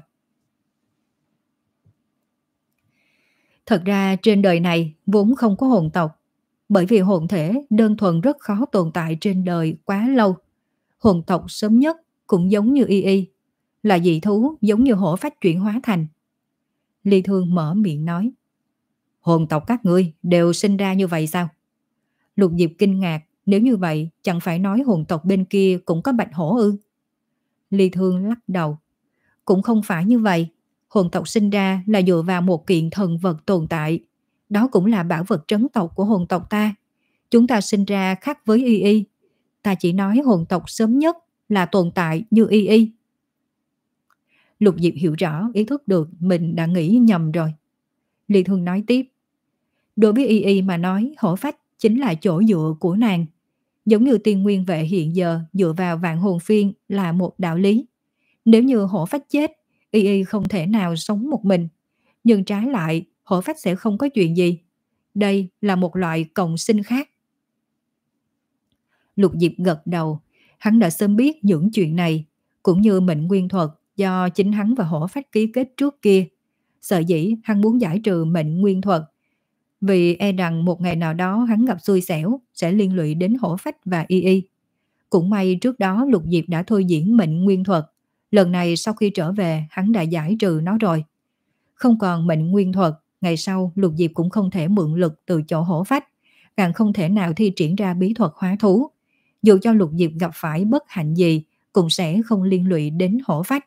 Thật ra trên đời này vốn không có hồn tộc, bởi vì hồn thể đơn thuần rất khó tồn tại trên đời quá lâu. Hồn tộc sớm nhất cũng giống như y y, là dị thú giống như hổ phách chuyển hóa thành. Ly Thương mở miệng nói. Hồn tộc các ngươi đều sinh ra như vậy sao? Lục Diệp kinh ngạc, nếu như vậy chẳng phải nói hồn tộc bên kia cũng có bạch hổ ư? Ly Thương lắc đầu. Cũng không phải như vậy. Hồn tộc sinh ra là dựa vào một kiện thần vật tồn tại. Đó cũng là bảo vật trấn tộc của hồn tộc ta. Chúng ta sinh ra khác với Y Y. Ta chỉ nói hồn tộc sớm nhất là tồn tại như Y Y. Lục Diệp hiểu rõ, ý thức được mình đã nghĩ nhầm rồi. Ly Thương nói tiếp. Đối với Y Y mà nói, hổ phách chính là chỗ dựa của nàng. Giống như tiên nguyên vệ hiện giờ dựa vào vạn hồn phiên là một đạo lý. Nếu như hổ phách chết, Y Y không thể nào sống một mình. Nhưng trái lại, hổ phách sẽ không có chuyện gì. Đây là một loại cộng sinh khác. Lục Diệp gật đầu. Hắn đã sớm biết những chuyện này, cũng như mệnh nguyên thuật do chính hắn và hổ phách ký kết trước kia. Sợ dĩ hắn muốn giải trừ mệnh nguyên thuật, vì e rằng một ngày nào đó hắn gặp xui xẻo sẽ liên lụy đến hổ phách và Y Y. Cũng may trước đó Lục Diệp đã thôi diễn mệnh nguyên thuật. Lần này sau khi trở về hắn đã giải trừ nó rồi. Không còn mệnh nguyên thuật, ngày sau Lục Diệp cũng không thể mượn lực từ chỗ hổ phách, càng không thể nào thi triển ra bí thuật hóa thú. Dù cho Lục Diệp gặp phải bất hạnh gì cũng sẽ không liên lụy đến hổ phách.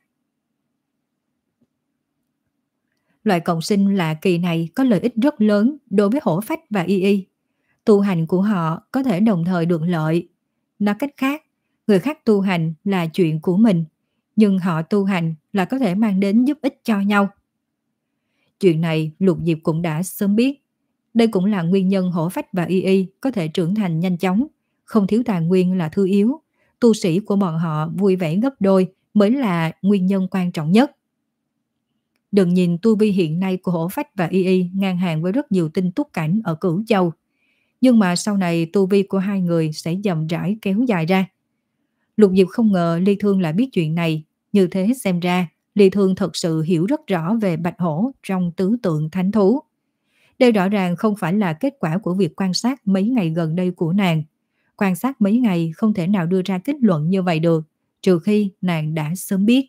Loại cộng sinh lạ kỳ này có lợi ích rất lớn đối với hổ phách và Y Y. Tu hành của họ có thể đồng thời được lợi. Nói cách khác, người khác tu hành là chuyện của mình, nhưng họ tu hành là có thể mang đến giúp ích cho nhau. Chuyện này Lục Diệp cũng đã sớm biết. Đây cũng là nguyên nhân hổ phách và Y Y có thể trưởng thành nhanh chóng, không thiếu tài nguyên là thứ yếu. Tu sĩ của bọn họ vui vẻ gấp đôi mới là nguyên nhân quan trọng nhất. Đừng nhìn tu vi hiện nay của hổ phách và Y Y ngang hàng với rất nhiều tinh túc cảnh ở Cửu Châu. Nhưng mà sau này tu vi của hai người sẽ chậm rãi kéo dài ra. Lục Diệp không ngờ Ly Thương lại biết chuyện này. Như thế xem ra, Ly Thương thật sự hiểu rất rõ về bạch hổ trong tứ tượng thánh thú. Đây rõ ràng không phải là kết quả của việc quan sát mấy ngày gần đây của nàng. Quan sát mấy ngày không thể nào đưa ra kết luận như vậy được, trừ khi nàng đã sớm biết.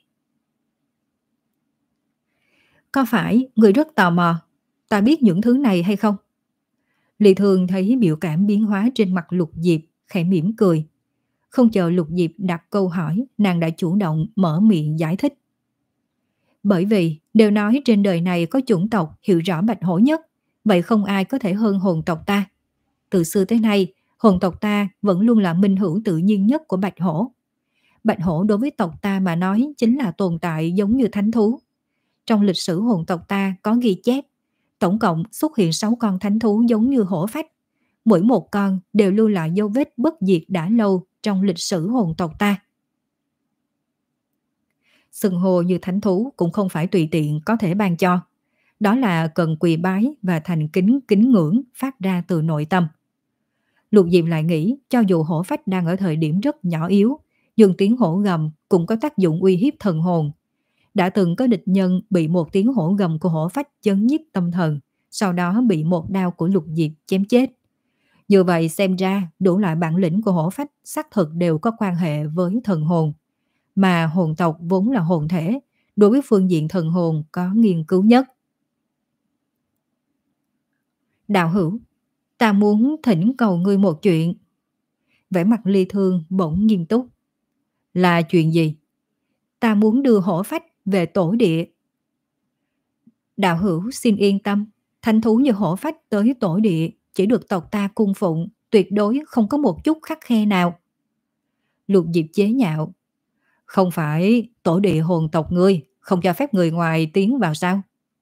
Có phải người rất tò mò ta biết những thứ này hay không? Ly Thương thấy biểu cảm biến hóa trên mặt Lục Diệp, khẽ mỉm cười. Không chờ Lục Diệp đặt câu hỏi, nàng đã chủ động mở miệng giải thích. Bởi vì đều nói trên đời này có chủng tộc hiểu rõ bạch hổ nhất, vậy không ai có thể hơn hồn tộc ta. Từ xưa tới nay, hồn tộc ta vẫn luôn là minh hữu tự nhiên nhất của bạch hổ. Bạch hổ đối với tộc ta mà nói chính là tồn tại giống như thánh thú. Trong lịch sử hồn tộc ta có ghi chép, tổng cộng xuất hiện sáu con thánh thú giống như hổ phách. Mỗi một con đều lưu lại dấu vết bất diệt đã lâu trong lịch sử hồn tộc ta. Xưng hô như thánh thú cũng không phải tùy tiện có thể ban cho. Đó là cần quỳ bái và thành kính kính ngưỡng phát ra từ nội tâm. Lục Diệp lại nghĩ cho dù hổ phách đang ở thời điểm rất nhỏ yếu, nhưng tiếng hổ gầm cũng có tác dụng uy hiếp thần hồn. Đã từng có địch nhân bị một tiếng hổ gầm của hổ phách chấn nhiếp tâm thần, sau đó bị một đao của Lục Diệp chém chết. Như vậy xem ra đủ loại bản lĩnh của hổ phách xác thực đều có quan hệ với thần hồn. Mà hồn tộc vốn là hồn thể, đối với phương diện thần hồn có nghiên cứu nhất. Đạo hữu, ta muốn thỉnh cầu ngươi một chuyện. Vẻ mặt Ly Thương bỗng nghiêm túc. Là chuyện gì? Ta muốn đưa hổ phách về tổ địa. Đạo hữu xin yên tâm, thanh thú như hổ phách tới tổ địa chỉ được tộc ta cung phụng, tuyệt đối không có một chút khắt khe nào. Lục Diệp chế nhạo. Không phải tổ địa hồn tộc ngươi không cho phép người ngoài tiến vào sao?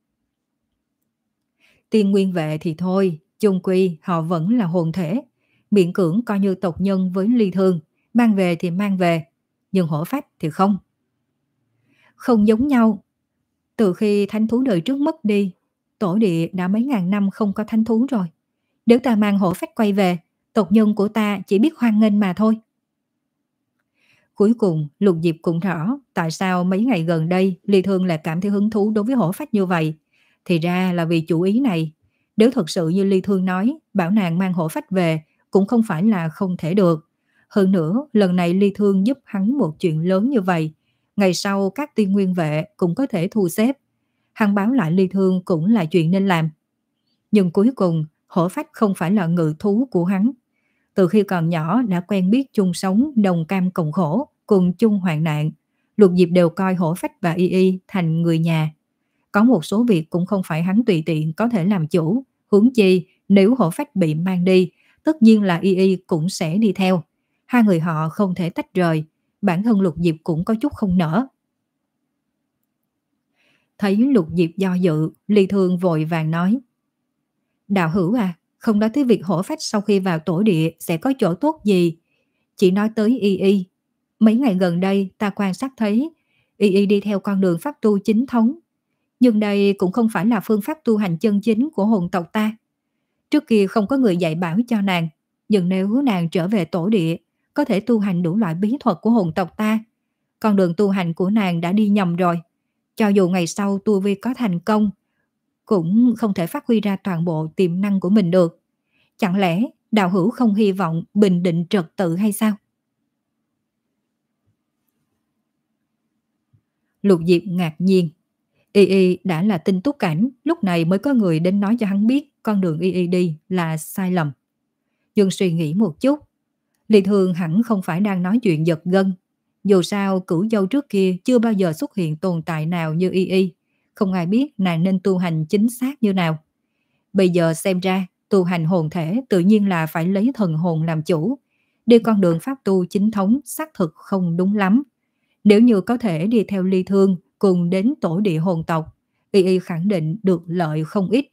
Tiên nguyên vệ thì thôi, chung quy họ vẫn là hồn thể, miễn cưỡng coi như tộc nhân với Ly Thương, mang về thì mang về, nhưng hổ phách thì không. Không giống nhau. Từ khi thánh thú đời trước mất đi, tổ địa đã mấy ngàn năm không có thánh thú rồi. Nếu ta mang hổ phách quay về, tộc nhân của ta chỉ biết hoan nghênh mà thôi. Cuối cùng, Lục Diệp cũng rõ tại sao mấy ngày gần đây Ly Thương lại cảm thấy hứng thú đối với hổ phách như vậy. Thì ra là vì chủ ý này. Nếu thật sự như Ly Thương nói, bảo nàng mang hổ phách về cũng không phải là không thể được. Hơn nữa, lần này Ly Thương giúp hắn một chuyện lớn như vậy. Ngày sau các tiên nguyên vệ cũng có thể thu xếp. Hắn báo lại Ly Thương cũng là chuyện nên làm. Nhưng cuối cùng, hổ phách không phải là ngự thú của hắn. Từ khi còn nhỏ đã quen biết chung sống đồng cam cộng khổ, cùng chung hoạn nạn. Lục Diệp đều coi hổ phách và Y Y thành người nhà. Có một số việc cũng không phải hắn tùy tiện có thể làm chủ, Huống chi nếu hổ phách bị mang đi, tất nhiên là Y Y cũng sẽ đi theo. Hai người họ không thể tách rời, bản thân Lục Diệp cũng có chút không nỡ. Thấy Lục Diệp do dự, Ly Thương vội vàng nói: Đạo hữu à, không nói tới việc hổ phách sau khi vào tổ địa sẽ có chỗ tốt gì, chỉ nói tới Y Y. Mấy ngày gần đây ta quan sát thấy Y Y đi theo con đường pháp tu chính thống, nhưng đây cũng không phải là phương pháp tu hành chân chính của hồn tộc ta. Trước kia không có người dạy bảo cho nàng, nhưng nếu nàng trở về tổ địa, có thể tu hành đủ loại bí thuật của hồn tộc ta. Con đường tu hành của nàng đã đi nhầm rồi. Cho dù ngày sau tu vi có thành công, cũng không thể phát huy ra toàn bộ tiềm năng của mình được. Chẳng lẽ đạo hữu không hy vọng bình định trật tự hay sao? Lục Diệp ngạc nhiên. Y Y đã là tinh túc cảnh, lúc này mới có người đến nói cho hắn biết con đường Y Y đi là sai lầm. Nhưng suy nghĩ một chút, Lý Thường hẳn không phải đang nói chuyện giật gân. Dù sao cửu dâu trước kia chưa bao giờ xuất hiện tồn tại nào như Y Y, không ai biết nàng nên tu hành chính xác như nào. Bây giờ xem ra tu hành hồn thể tự nhiên là phải lấy thần hồn làm chủ. Đi con đường pháp tu chính thống xác thực không đúng lắm. Nếu như có thể đi theo Ly Thương cùng đến tổ địa hồn tộc, Y Y khẳng định được lợi không ít.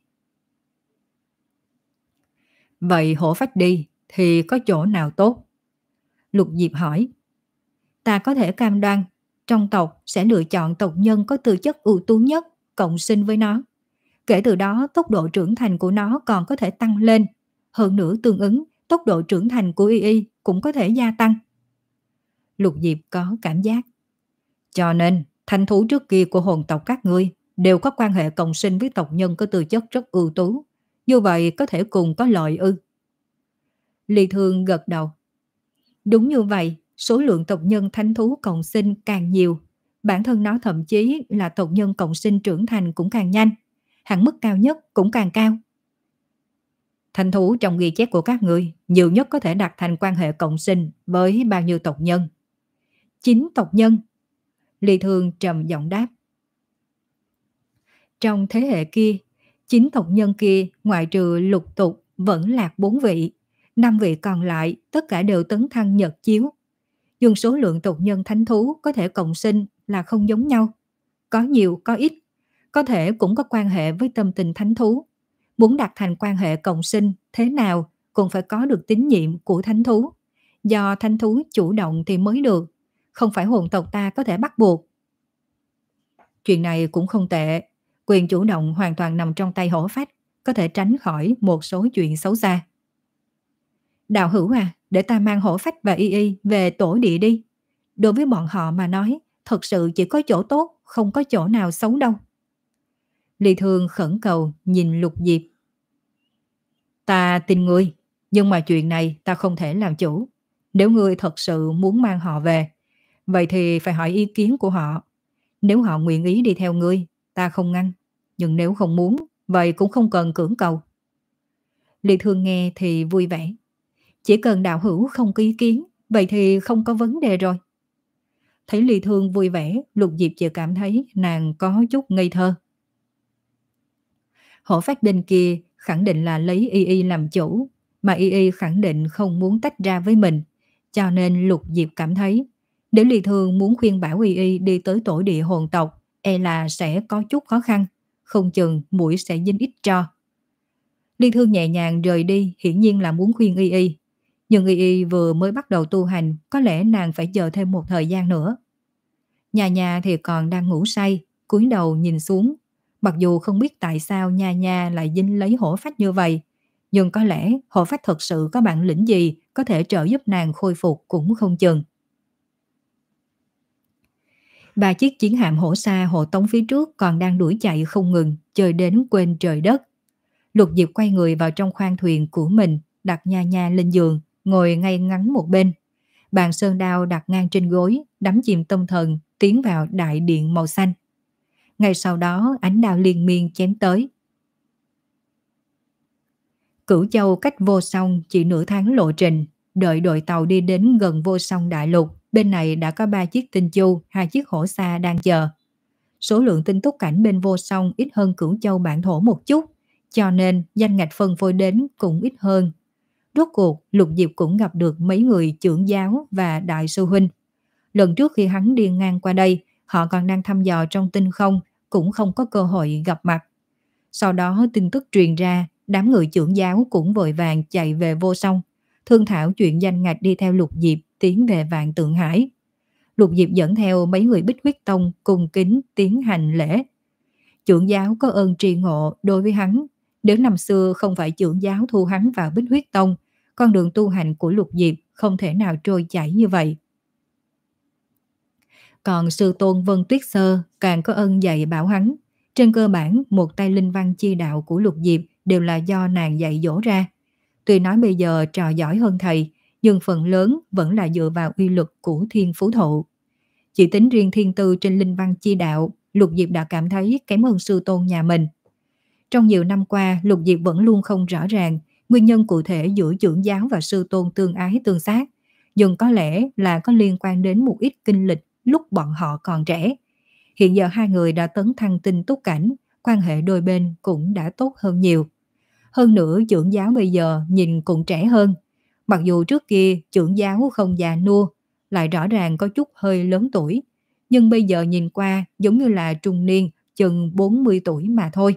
Vậy hổ phách đi thì có chỗ nào tốt? Lục Diệp hỏi. Ta có thể cam đoan trong tộc sẽ lựa chọn tộc nhân có tư chất ưu tú nhất cộng sinh với nó. Kể từ đó tốc độ trưởng thành của nó còn có thể tăng lên. Hơn nữa tương ứng, tốc độ trưởng thành của Y Y cũng có thể gia tăng. Lục Diệp có cảm giác. Cho nên, thanh thú trước kia của hồn tộc các ngươi đều có quan hệ cộng sinh với tộc nhân có tư chất rất ưu tú. Như vậy có thể cùng có lợi ư? Ly Thương gật đầu. Đúng như vậy, số lượng tộc nhân thánh thú cộng sinh càng nhiều. Bản thân nó thậm chí là tộc nhân cộng sinh trưởng thành cũng càng nhanh. Hạn mức cao nhất cũng càng cao. Thánh thú trong ghi chép của các ngươi nhiều nhất có thể đạt thành quan hệ cộng sinh với bao nhiêu tộc nhân? Chín tộc nhân. Ly Thương trầm giọng đáp. Trong thế hệ kia, chín tộc nhân kia ngoại trừ lục tục vẫn lạc bốn vị. Năm vị còn lại tất cả đều tấn thăng nhật chiếu. Nhưng số lượng tộc nhân thánh thú có thể cộng sinh là không giống nhau. Có nhiều có ít. Có thể cũng có quan hệ với tâm tình thánh thú. Muốn đạt thành quan hệ cộng sinh thế nào cũng phải có được tín nhiệm của thánh thú. Do thánh thú chủ động thì mới được. Không phải hồn tộc ta có thể bắt buộc. Chuyện này cũng không tệ. Quyền chủ động hoàn toàn nằm trong tay hổ phách, có thể tránh khỏi một số chuyện xấu xa. Đạo hữu à, để ta mang hổ phách và Y Y về tổ địa đi. Đối với bọn họ mà nói, thật sự chỉ có chỗ tốt, không có chỗ nào xấu đâu. Ly Thương khẩn cầu nhìn Lục Diệp. Ta tin ngươi, nhưng mà chuyện này ta không thể làm chủ. Nếu ngươi thật sự muốn mang họ về, vậy thì phải hỏi ý kiến của họ. Nếu họ nguyện ý đi theo ngươi, ta không ngăn. Nhưng nếu không muốn, vậy cũng không cần cưỡng cầu. Ly Thương nghe thì vui vẻ. Chỉ cần đạo hữu không có ý kiến, vậy thì không có vấn đề rồi. Thấy Ly Thương vui vẻ, Lục Diệp chỉ cảm thấy nàng có chút ngây thơ. Hổ phách bên kia khẳng định là lấy Y Y làm chủ, mà Y Y khẳng định không muốn tách ra với mình. Cho nên Lục Diệp cảm thấy, nếu Ly Thương muốn khuyên bảo Y Y đi tới tổ địa hồn tộc, e là sẽ có chút khó khăn, không chừng mũi sẽ dính ít tro. Ly Thương nhẹ nhàng rời đi, hiển nhiên là muốn khuyên Y Y. Nhưng Y Y vừa mới bắt đầu tu hành, có lẽ nàng phải chờ thêm một thời gian nữa. Nha Nha thì còn đang ngủ say, cúi đầu nhìn xuống. Mặc dù không biết tại sao Nha Nha lại dính lấy hổ phách như vậy, nhưng có lẽ hổ phách thật sự có bản lĩnh gì có thể trợ giúp nàng khôi phục cũng không chừng. Ba chiếc chiến hạm hổ xa hộ tống phía trước còn đang đuổi chạy không ngừng, chơi đến quên trời đất. Lục Diệp quay người vào trong khoang thuyền của mình, đặt Nha Nha lên giường, ngồi ngay ngắn một bên. Bàn sơn đao đặt ngang trên gối, đắm chìm tâm thần, tiến vào đại điện màu xanh. Ngay sau đó ánh đao liên miên chém tới. Cửu Châu cách Vô Song chỉ nửa tháng lộ trình, đợi đội tàu đi đến gần Vô Song đại lục, bên này đã có ba chiếc tinh chu, hai chiếc hổ xa đang chờ. Số lượng tinh túc cảnh bên Vô Song ít hơn Cửu Châu bản thổ một chút, cho nên danh ngạch phân phối đến cũng ít hơn. Rốt cuộc, Lục Diệp cũng gặp được mấy người trưởng giáo và đại sư huynh. Lần trước khi hắn đi ngang qua đây, họ còn đang thăm dò trong tinh không, cũng không có cơ hội gặp mặt. Sau đó tin tức truyền ra, đám người trưởng giáo cũng vội vàng chạy về Vô Song, thương thảo chuyện danh ngạch đi theo Lục Diệp tiến về Vạn Tượng Hải. Lục Diệp dẫn theo mấy người Bích Huyết Tông cùng kính tiến hành lễ. Trưởng giáo có ơn tri ngộ đối với hắn. Nếu năm xưa không phải trưởng giáo thu hắn vào Bích Huyết Tông, con đường tu hành của Lục Diệp không thể nào trôi chảy như vậy. Còn sư tôn Vân Tuyết Sơ càng có ơn dạy bảo hắn. Trên cơ bản, một tay linh văn chi đạo của Lục Diệp đều là do nàng dạy dỗ ra. Tuy nói bây giờ trò giỏi hơn thầy, nhưng phần lớn vẫn là dựa vào uy lực của Thiên Phú Thụ. Chỉ tính riêng thiên tư trên linh văn chi đạo, Lục Diệp đã cảm thấy kém hơn sư tôn nhà mình. Trong nhiều năm qua, Lục Diệp vẫn luôn không rõ ràng nguyên nhân cụ thể giữa trưởng giáo và sư tôn tương ái tương sát, nhưng có lẽ là có liên quan đến một ít kinh lịch lúc bọn họ còn trẻ. Hiện giờ hai người đã tấn thăng tinh túc cảnh, quan hệ đôi bên cũng đã tốt hơn nhiều. Hơn nữa trưởng giáo bây giờ nhìn cũng trẻ hơn. Mặc dù trước kia trưởng giáo không già nua, lại rõ ràng có chút hơi lớn tuổi, nhưng bây giờ nhìn qua giống như là trung niên, chừng bốn mươi tuổi mà thôi.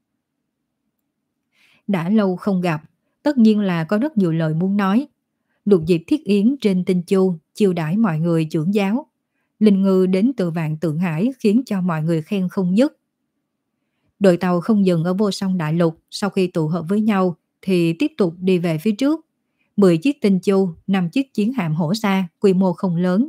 Đã lâu không gặp, tất nhiên là có rất nhiều lời muốn nói. Lục Diệp thiết yến trên Tinh Chu chiêu đãi mọi người trưởng giáo. Linh ngư đến từ Vạn Tượng Hải khiến cho mọi người khen không dứt. Đội tàu không dừng ở Vô Song Đại Lục, sau khi tụ hợp với nhau thì tiếp tục đi về phía trước. mười chiếc Tinh Chu, năm chiếc chiến hạm hổ xa, quy mô không lớn.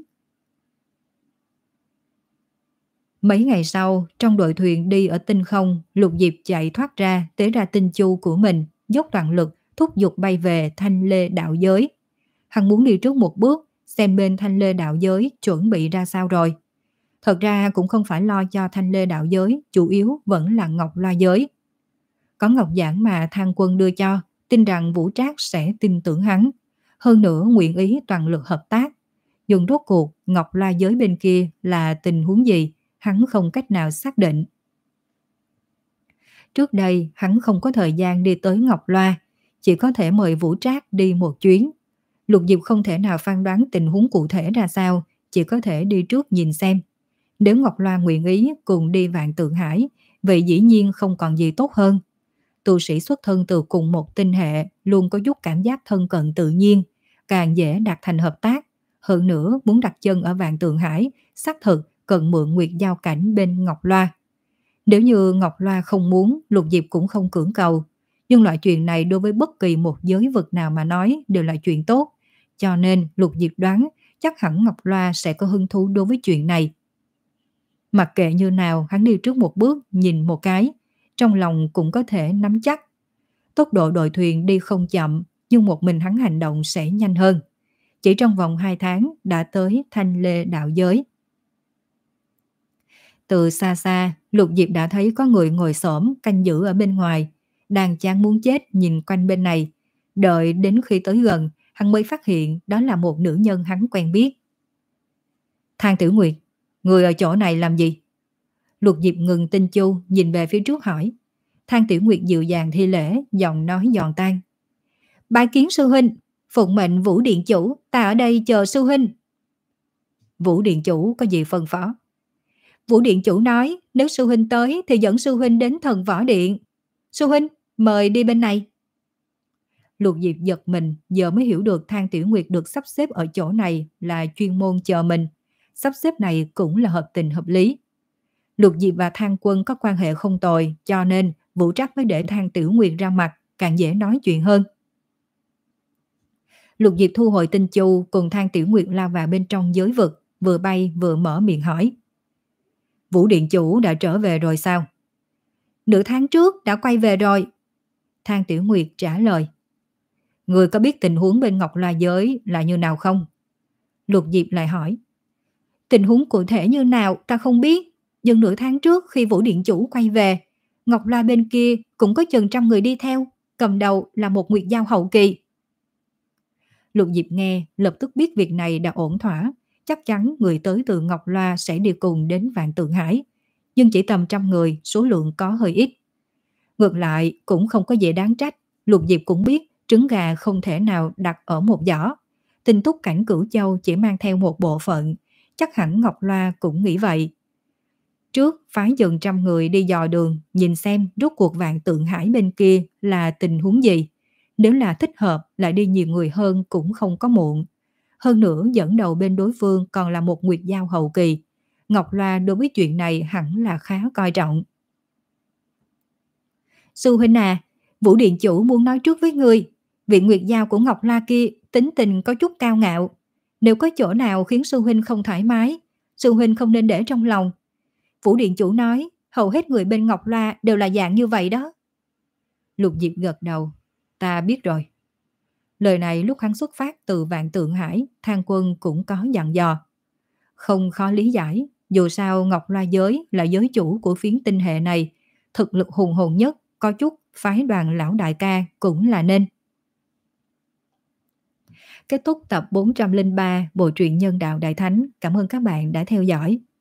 Mấy ngày sau, trong đội thuyền đi ở tinh không, Lục Diệp chạy thoát ra, tế ra Tinh Chu của mình, dốc toàn lực, thúc giục bay về Thanh Lê đạo giới. Hắn muốn đi trước một bước, xem bên Thanh Lê đạo giới chuẩn bị ra sao rồi. Thật ra cũng không phải lo cho Thanh Lê đạo giới, chủ yếu vẫn là Ngọc Loa giới. Có Ngọc Giảng mà Thang Quân đưa cho, tin rằng Vũ Trác sẽ tin tưởng hắn. Hơn nữa nguyện ý toàn lực hợp tác. Nhưng rốt cuộc Ngọc Loa giới bên kia là tình huống gì, hắn không cách nào xác định. Trước đây hắn không có thời gian đi tới Ngọc Loa, chỉ có thể mời Vũ Trác đi một chuyến. Lục Diệp không thể nào phán đoán tình huống cụ thể ra sao, chỉ có thể đi trước nhìn xem. Nếu Ngọc Loa nguyện ý cùng đi Vạn Tượng Hải, vậy dĩ nhiên không còn gì tốt hơn. Tu sĩ xuất thân từ cùng một tinh hệ luôn có chút cảm giác thân cận tự nhiên, càng dễ đạt thành hợp tác. Hơn nữa muốn đặt chân ở Vạn Tượng Hải, xác thực cần mượn nguyệt giao cảnh bên Ngọc Loa. Nếu như Ngọc Loa không muốn, Lục Diệp cũng không cưỡng cầu. Nhưng loại chuyện này đối với bất kỳ một giới vực nào mà nói đều là chuyện tốt. Cho nên Lục Diệp đoán chắc hẳn Ngọc Loa sẽ có hứng thú đối với chuyện này. Mặc kệ như nào, hắn đi trước một bước, nhìn một cái, trong lòng cũng có thể nắm chắc. Tốc độ đội thuyền đi không chậm, nhưng một mình hắn hành động sẽ nhanh hơn. Chỉ trong vòng hai tháng đã tới Thanh Lê đạo giới. Từ xa xa, Lục Diệp đã thấy có người ngồi xổm canh giữ ở bên ngoài, đang chán muốn chết nhìn quanh bên này. Đợi đến khi tới gần, hắn mới phát hiện đó là một nữ nhân hắn quen biết. Thang Tiểu Nguyệt, người ở chỗ này làm gì? Lục Diệp ngừng Tinh Chu, nhìn về phía trước hỏi. Thang Tiểu Nguyệt dịu dàng thi lễ, giọng nói giòn tan. Bái kiến sư huynh, phụng mệnh Vũ Điện Chủ, ta ở đây chờ sư huynh. Vũ Điện Chủ có gì phân phó? Vũ Điện Chủ nói nếu sư huynh tới thì dẫn sư huynh đến Thần Võ Điện. Sư huynh, mời đi bên này. Lục Diệp giật mình, giờ mới hiểu được Thang Tiểu Nguyệt được sắp xếp ở chỗ này là chuyên môn chờ mình. Sắp xếp này cũng là hợp tình hợp lý. Lục Diệp và Thang Quân có quan hệ không tồi, cho nên Vũ Trác mới để Thang Tiểu Nguyệt ra mặt, càng dễ nói chuyện hơn. Lục Diệp thu hồi Tinh Chu cùng Thang Tiểu Nguyệt lao vào bên trong giới vực, vừa bay vừa mở miệng hỏi. Vũ Điện Chủ đã trở về rồi sao? Nửa tháng trước đã quay về rồi. Thang Tiểu Nguyệt trả lời. Người có biết tình huống bên Ngọc Loa giới là như nào không? Lục Diệp lại hỏi. Tình huống cụ thể như nào ta không biết, nhưng nửa tháng trước khi Vũ Điện Chủ quay về, Ngọc Loa bên kia cũng có chừng trăm người đi theo, cầm đầu là một nguyệt giao hậu kỳ. Lục Diệp nghe, lập tức biết việc này đã ổn thỏa, chắc chắn người tới từ Ngọc Loa sẽ đi cùng đến Vạn Tượng Hải, nhưng chỉ tầm trăm người, số lượng có hơi ít. Ngược lại cũng không có gì đáng trách, Lục Diệp cũng biết trứng gà không thể nào đặt ở một giỏ. Tinh túc cảnh Cửu Châu chỉ mang theo một bộ phận, chắc hẳn Ngọc Loa cũng nghĩ vậy. Trước phái dần trăm người đi dò đường, nhìn xem rốt cuộc Vạn Tượng Hải bên kia là tình huống gì. Nếu là thích hợp lại đi nhiều người hơn cũng không có muộn. Hơn nữa dẫn đầu bên đối phương còn là một nguyệt giao hậu kỳ. Ngọc Loa đối với chuyện này hẳn là khá coi trọng. Sư huynh à, Vũ Điện Chủ muốn nói trước với ngươi, vị nguyệt giao của Ngọc Loa kia tính tình có chút cao ngạo. Nếu có chỗ nào khiến sư huynh không thoải mái, sư huynh không nên để trong lòng. Vũ Điện Chủ nói, hầu hết người bên Ngọc Loa đều là dạng như vậy đó. Lục Diệp gật đầu, ta biết rồi. Lời này lúc hắn xuất phát từ Vạn Tượng Hải, Thang Quân cũng có dặn dò. Không khó lý giải, dù sao Ngọc Loa giới là giới chủ của phiến tinh hệ này, thực lực hùng hồn nhất, có chút phái đoàn lão đại ca cũng là nên. Kết thúc tập bốn trăm lẻ ba Bộ truyện Nhân Đạo Đại Thánh. Cảm ơn các bạn đã theo dõi.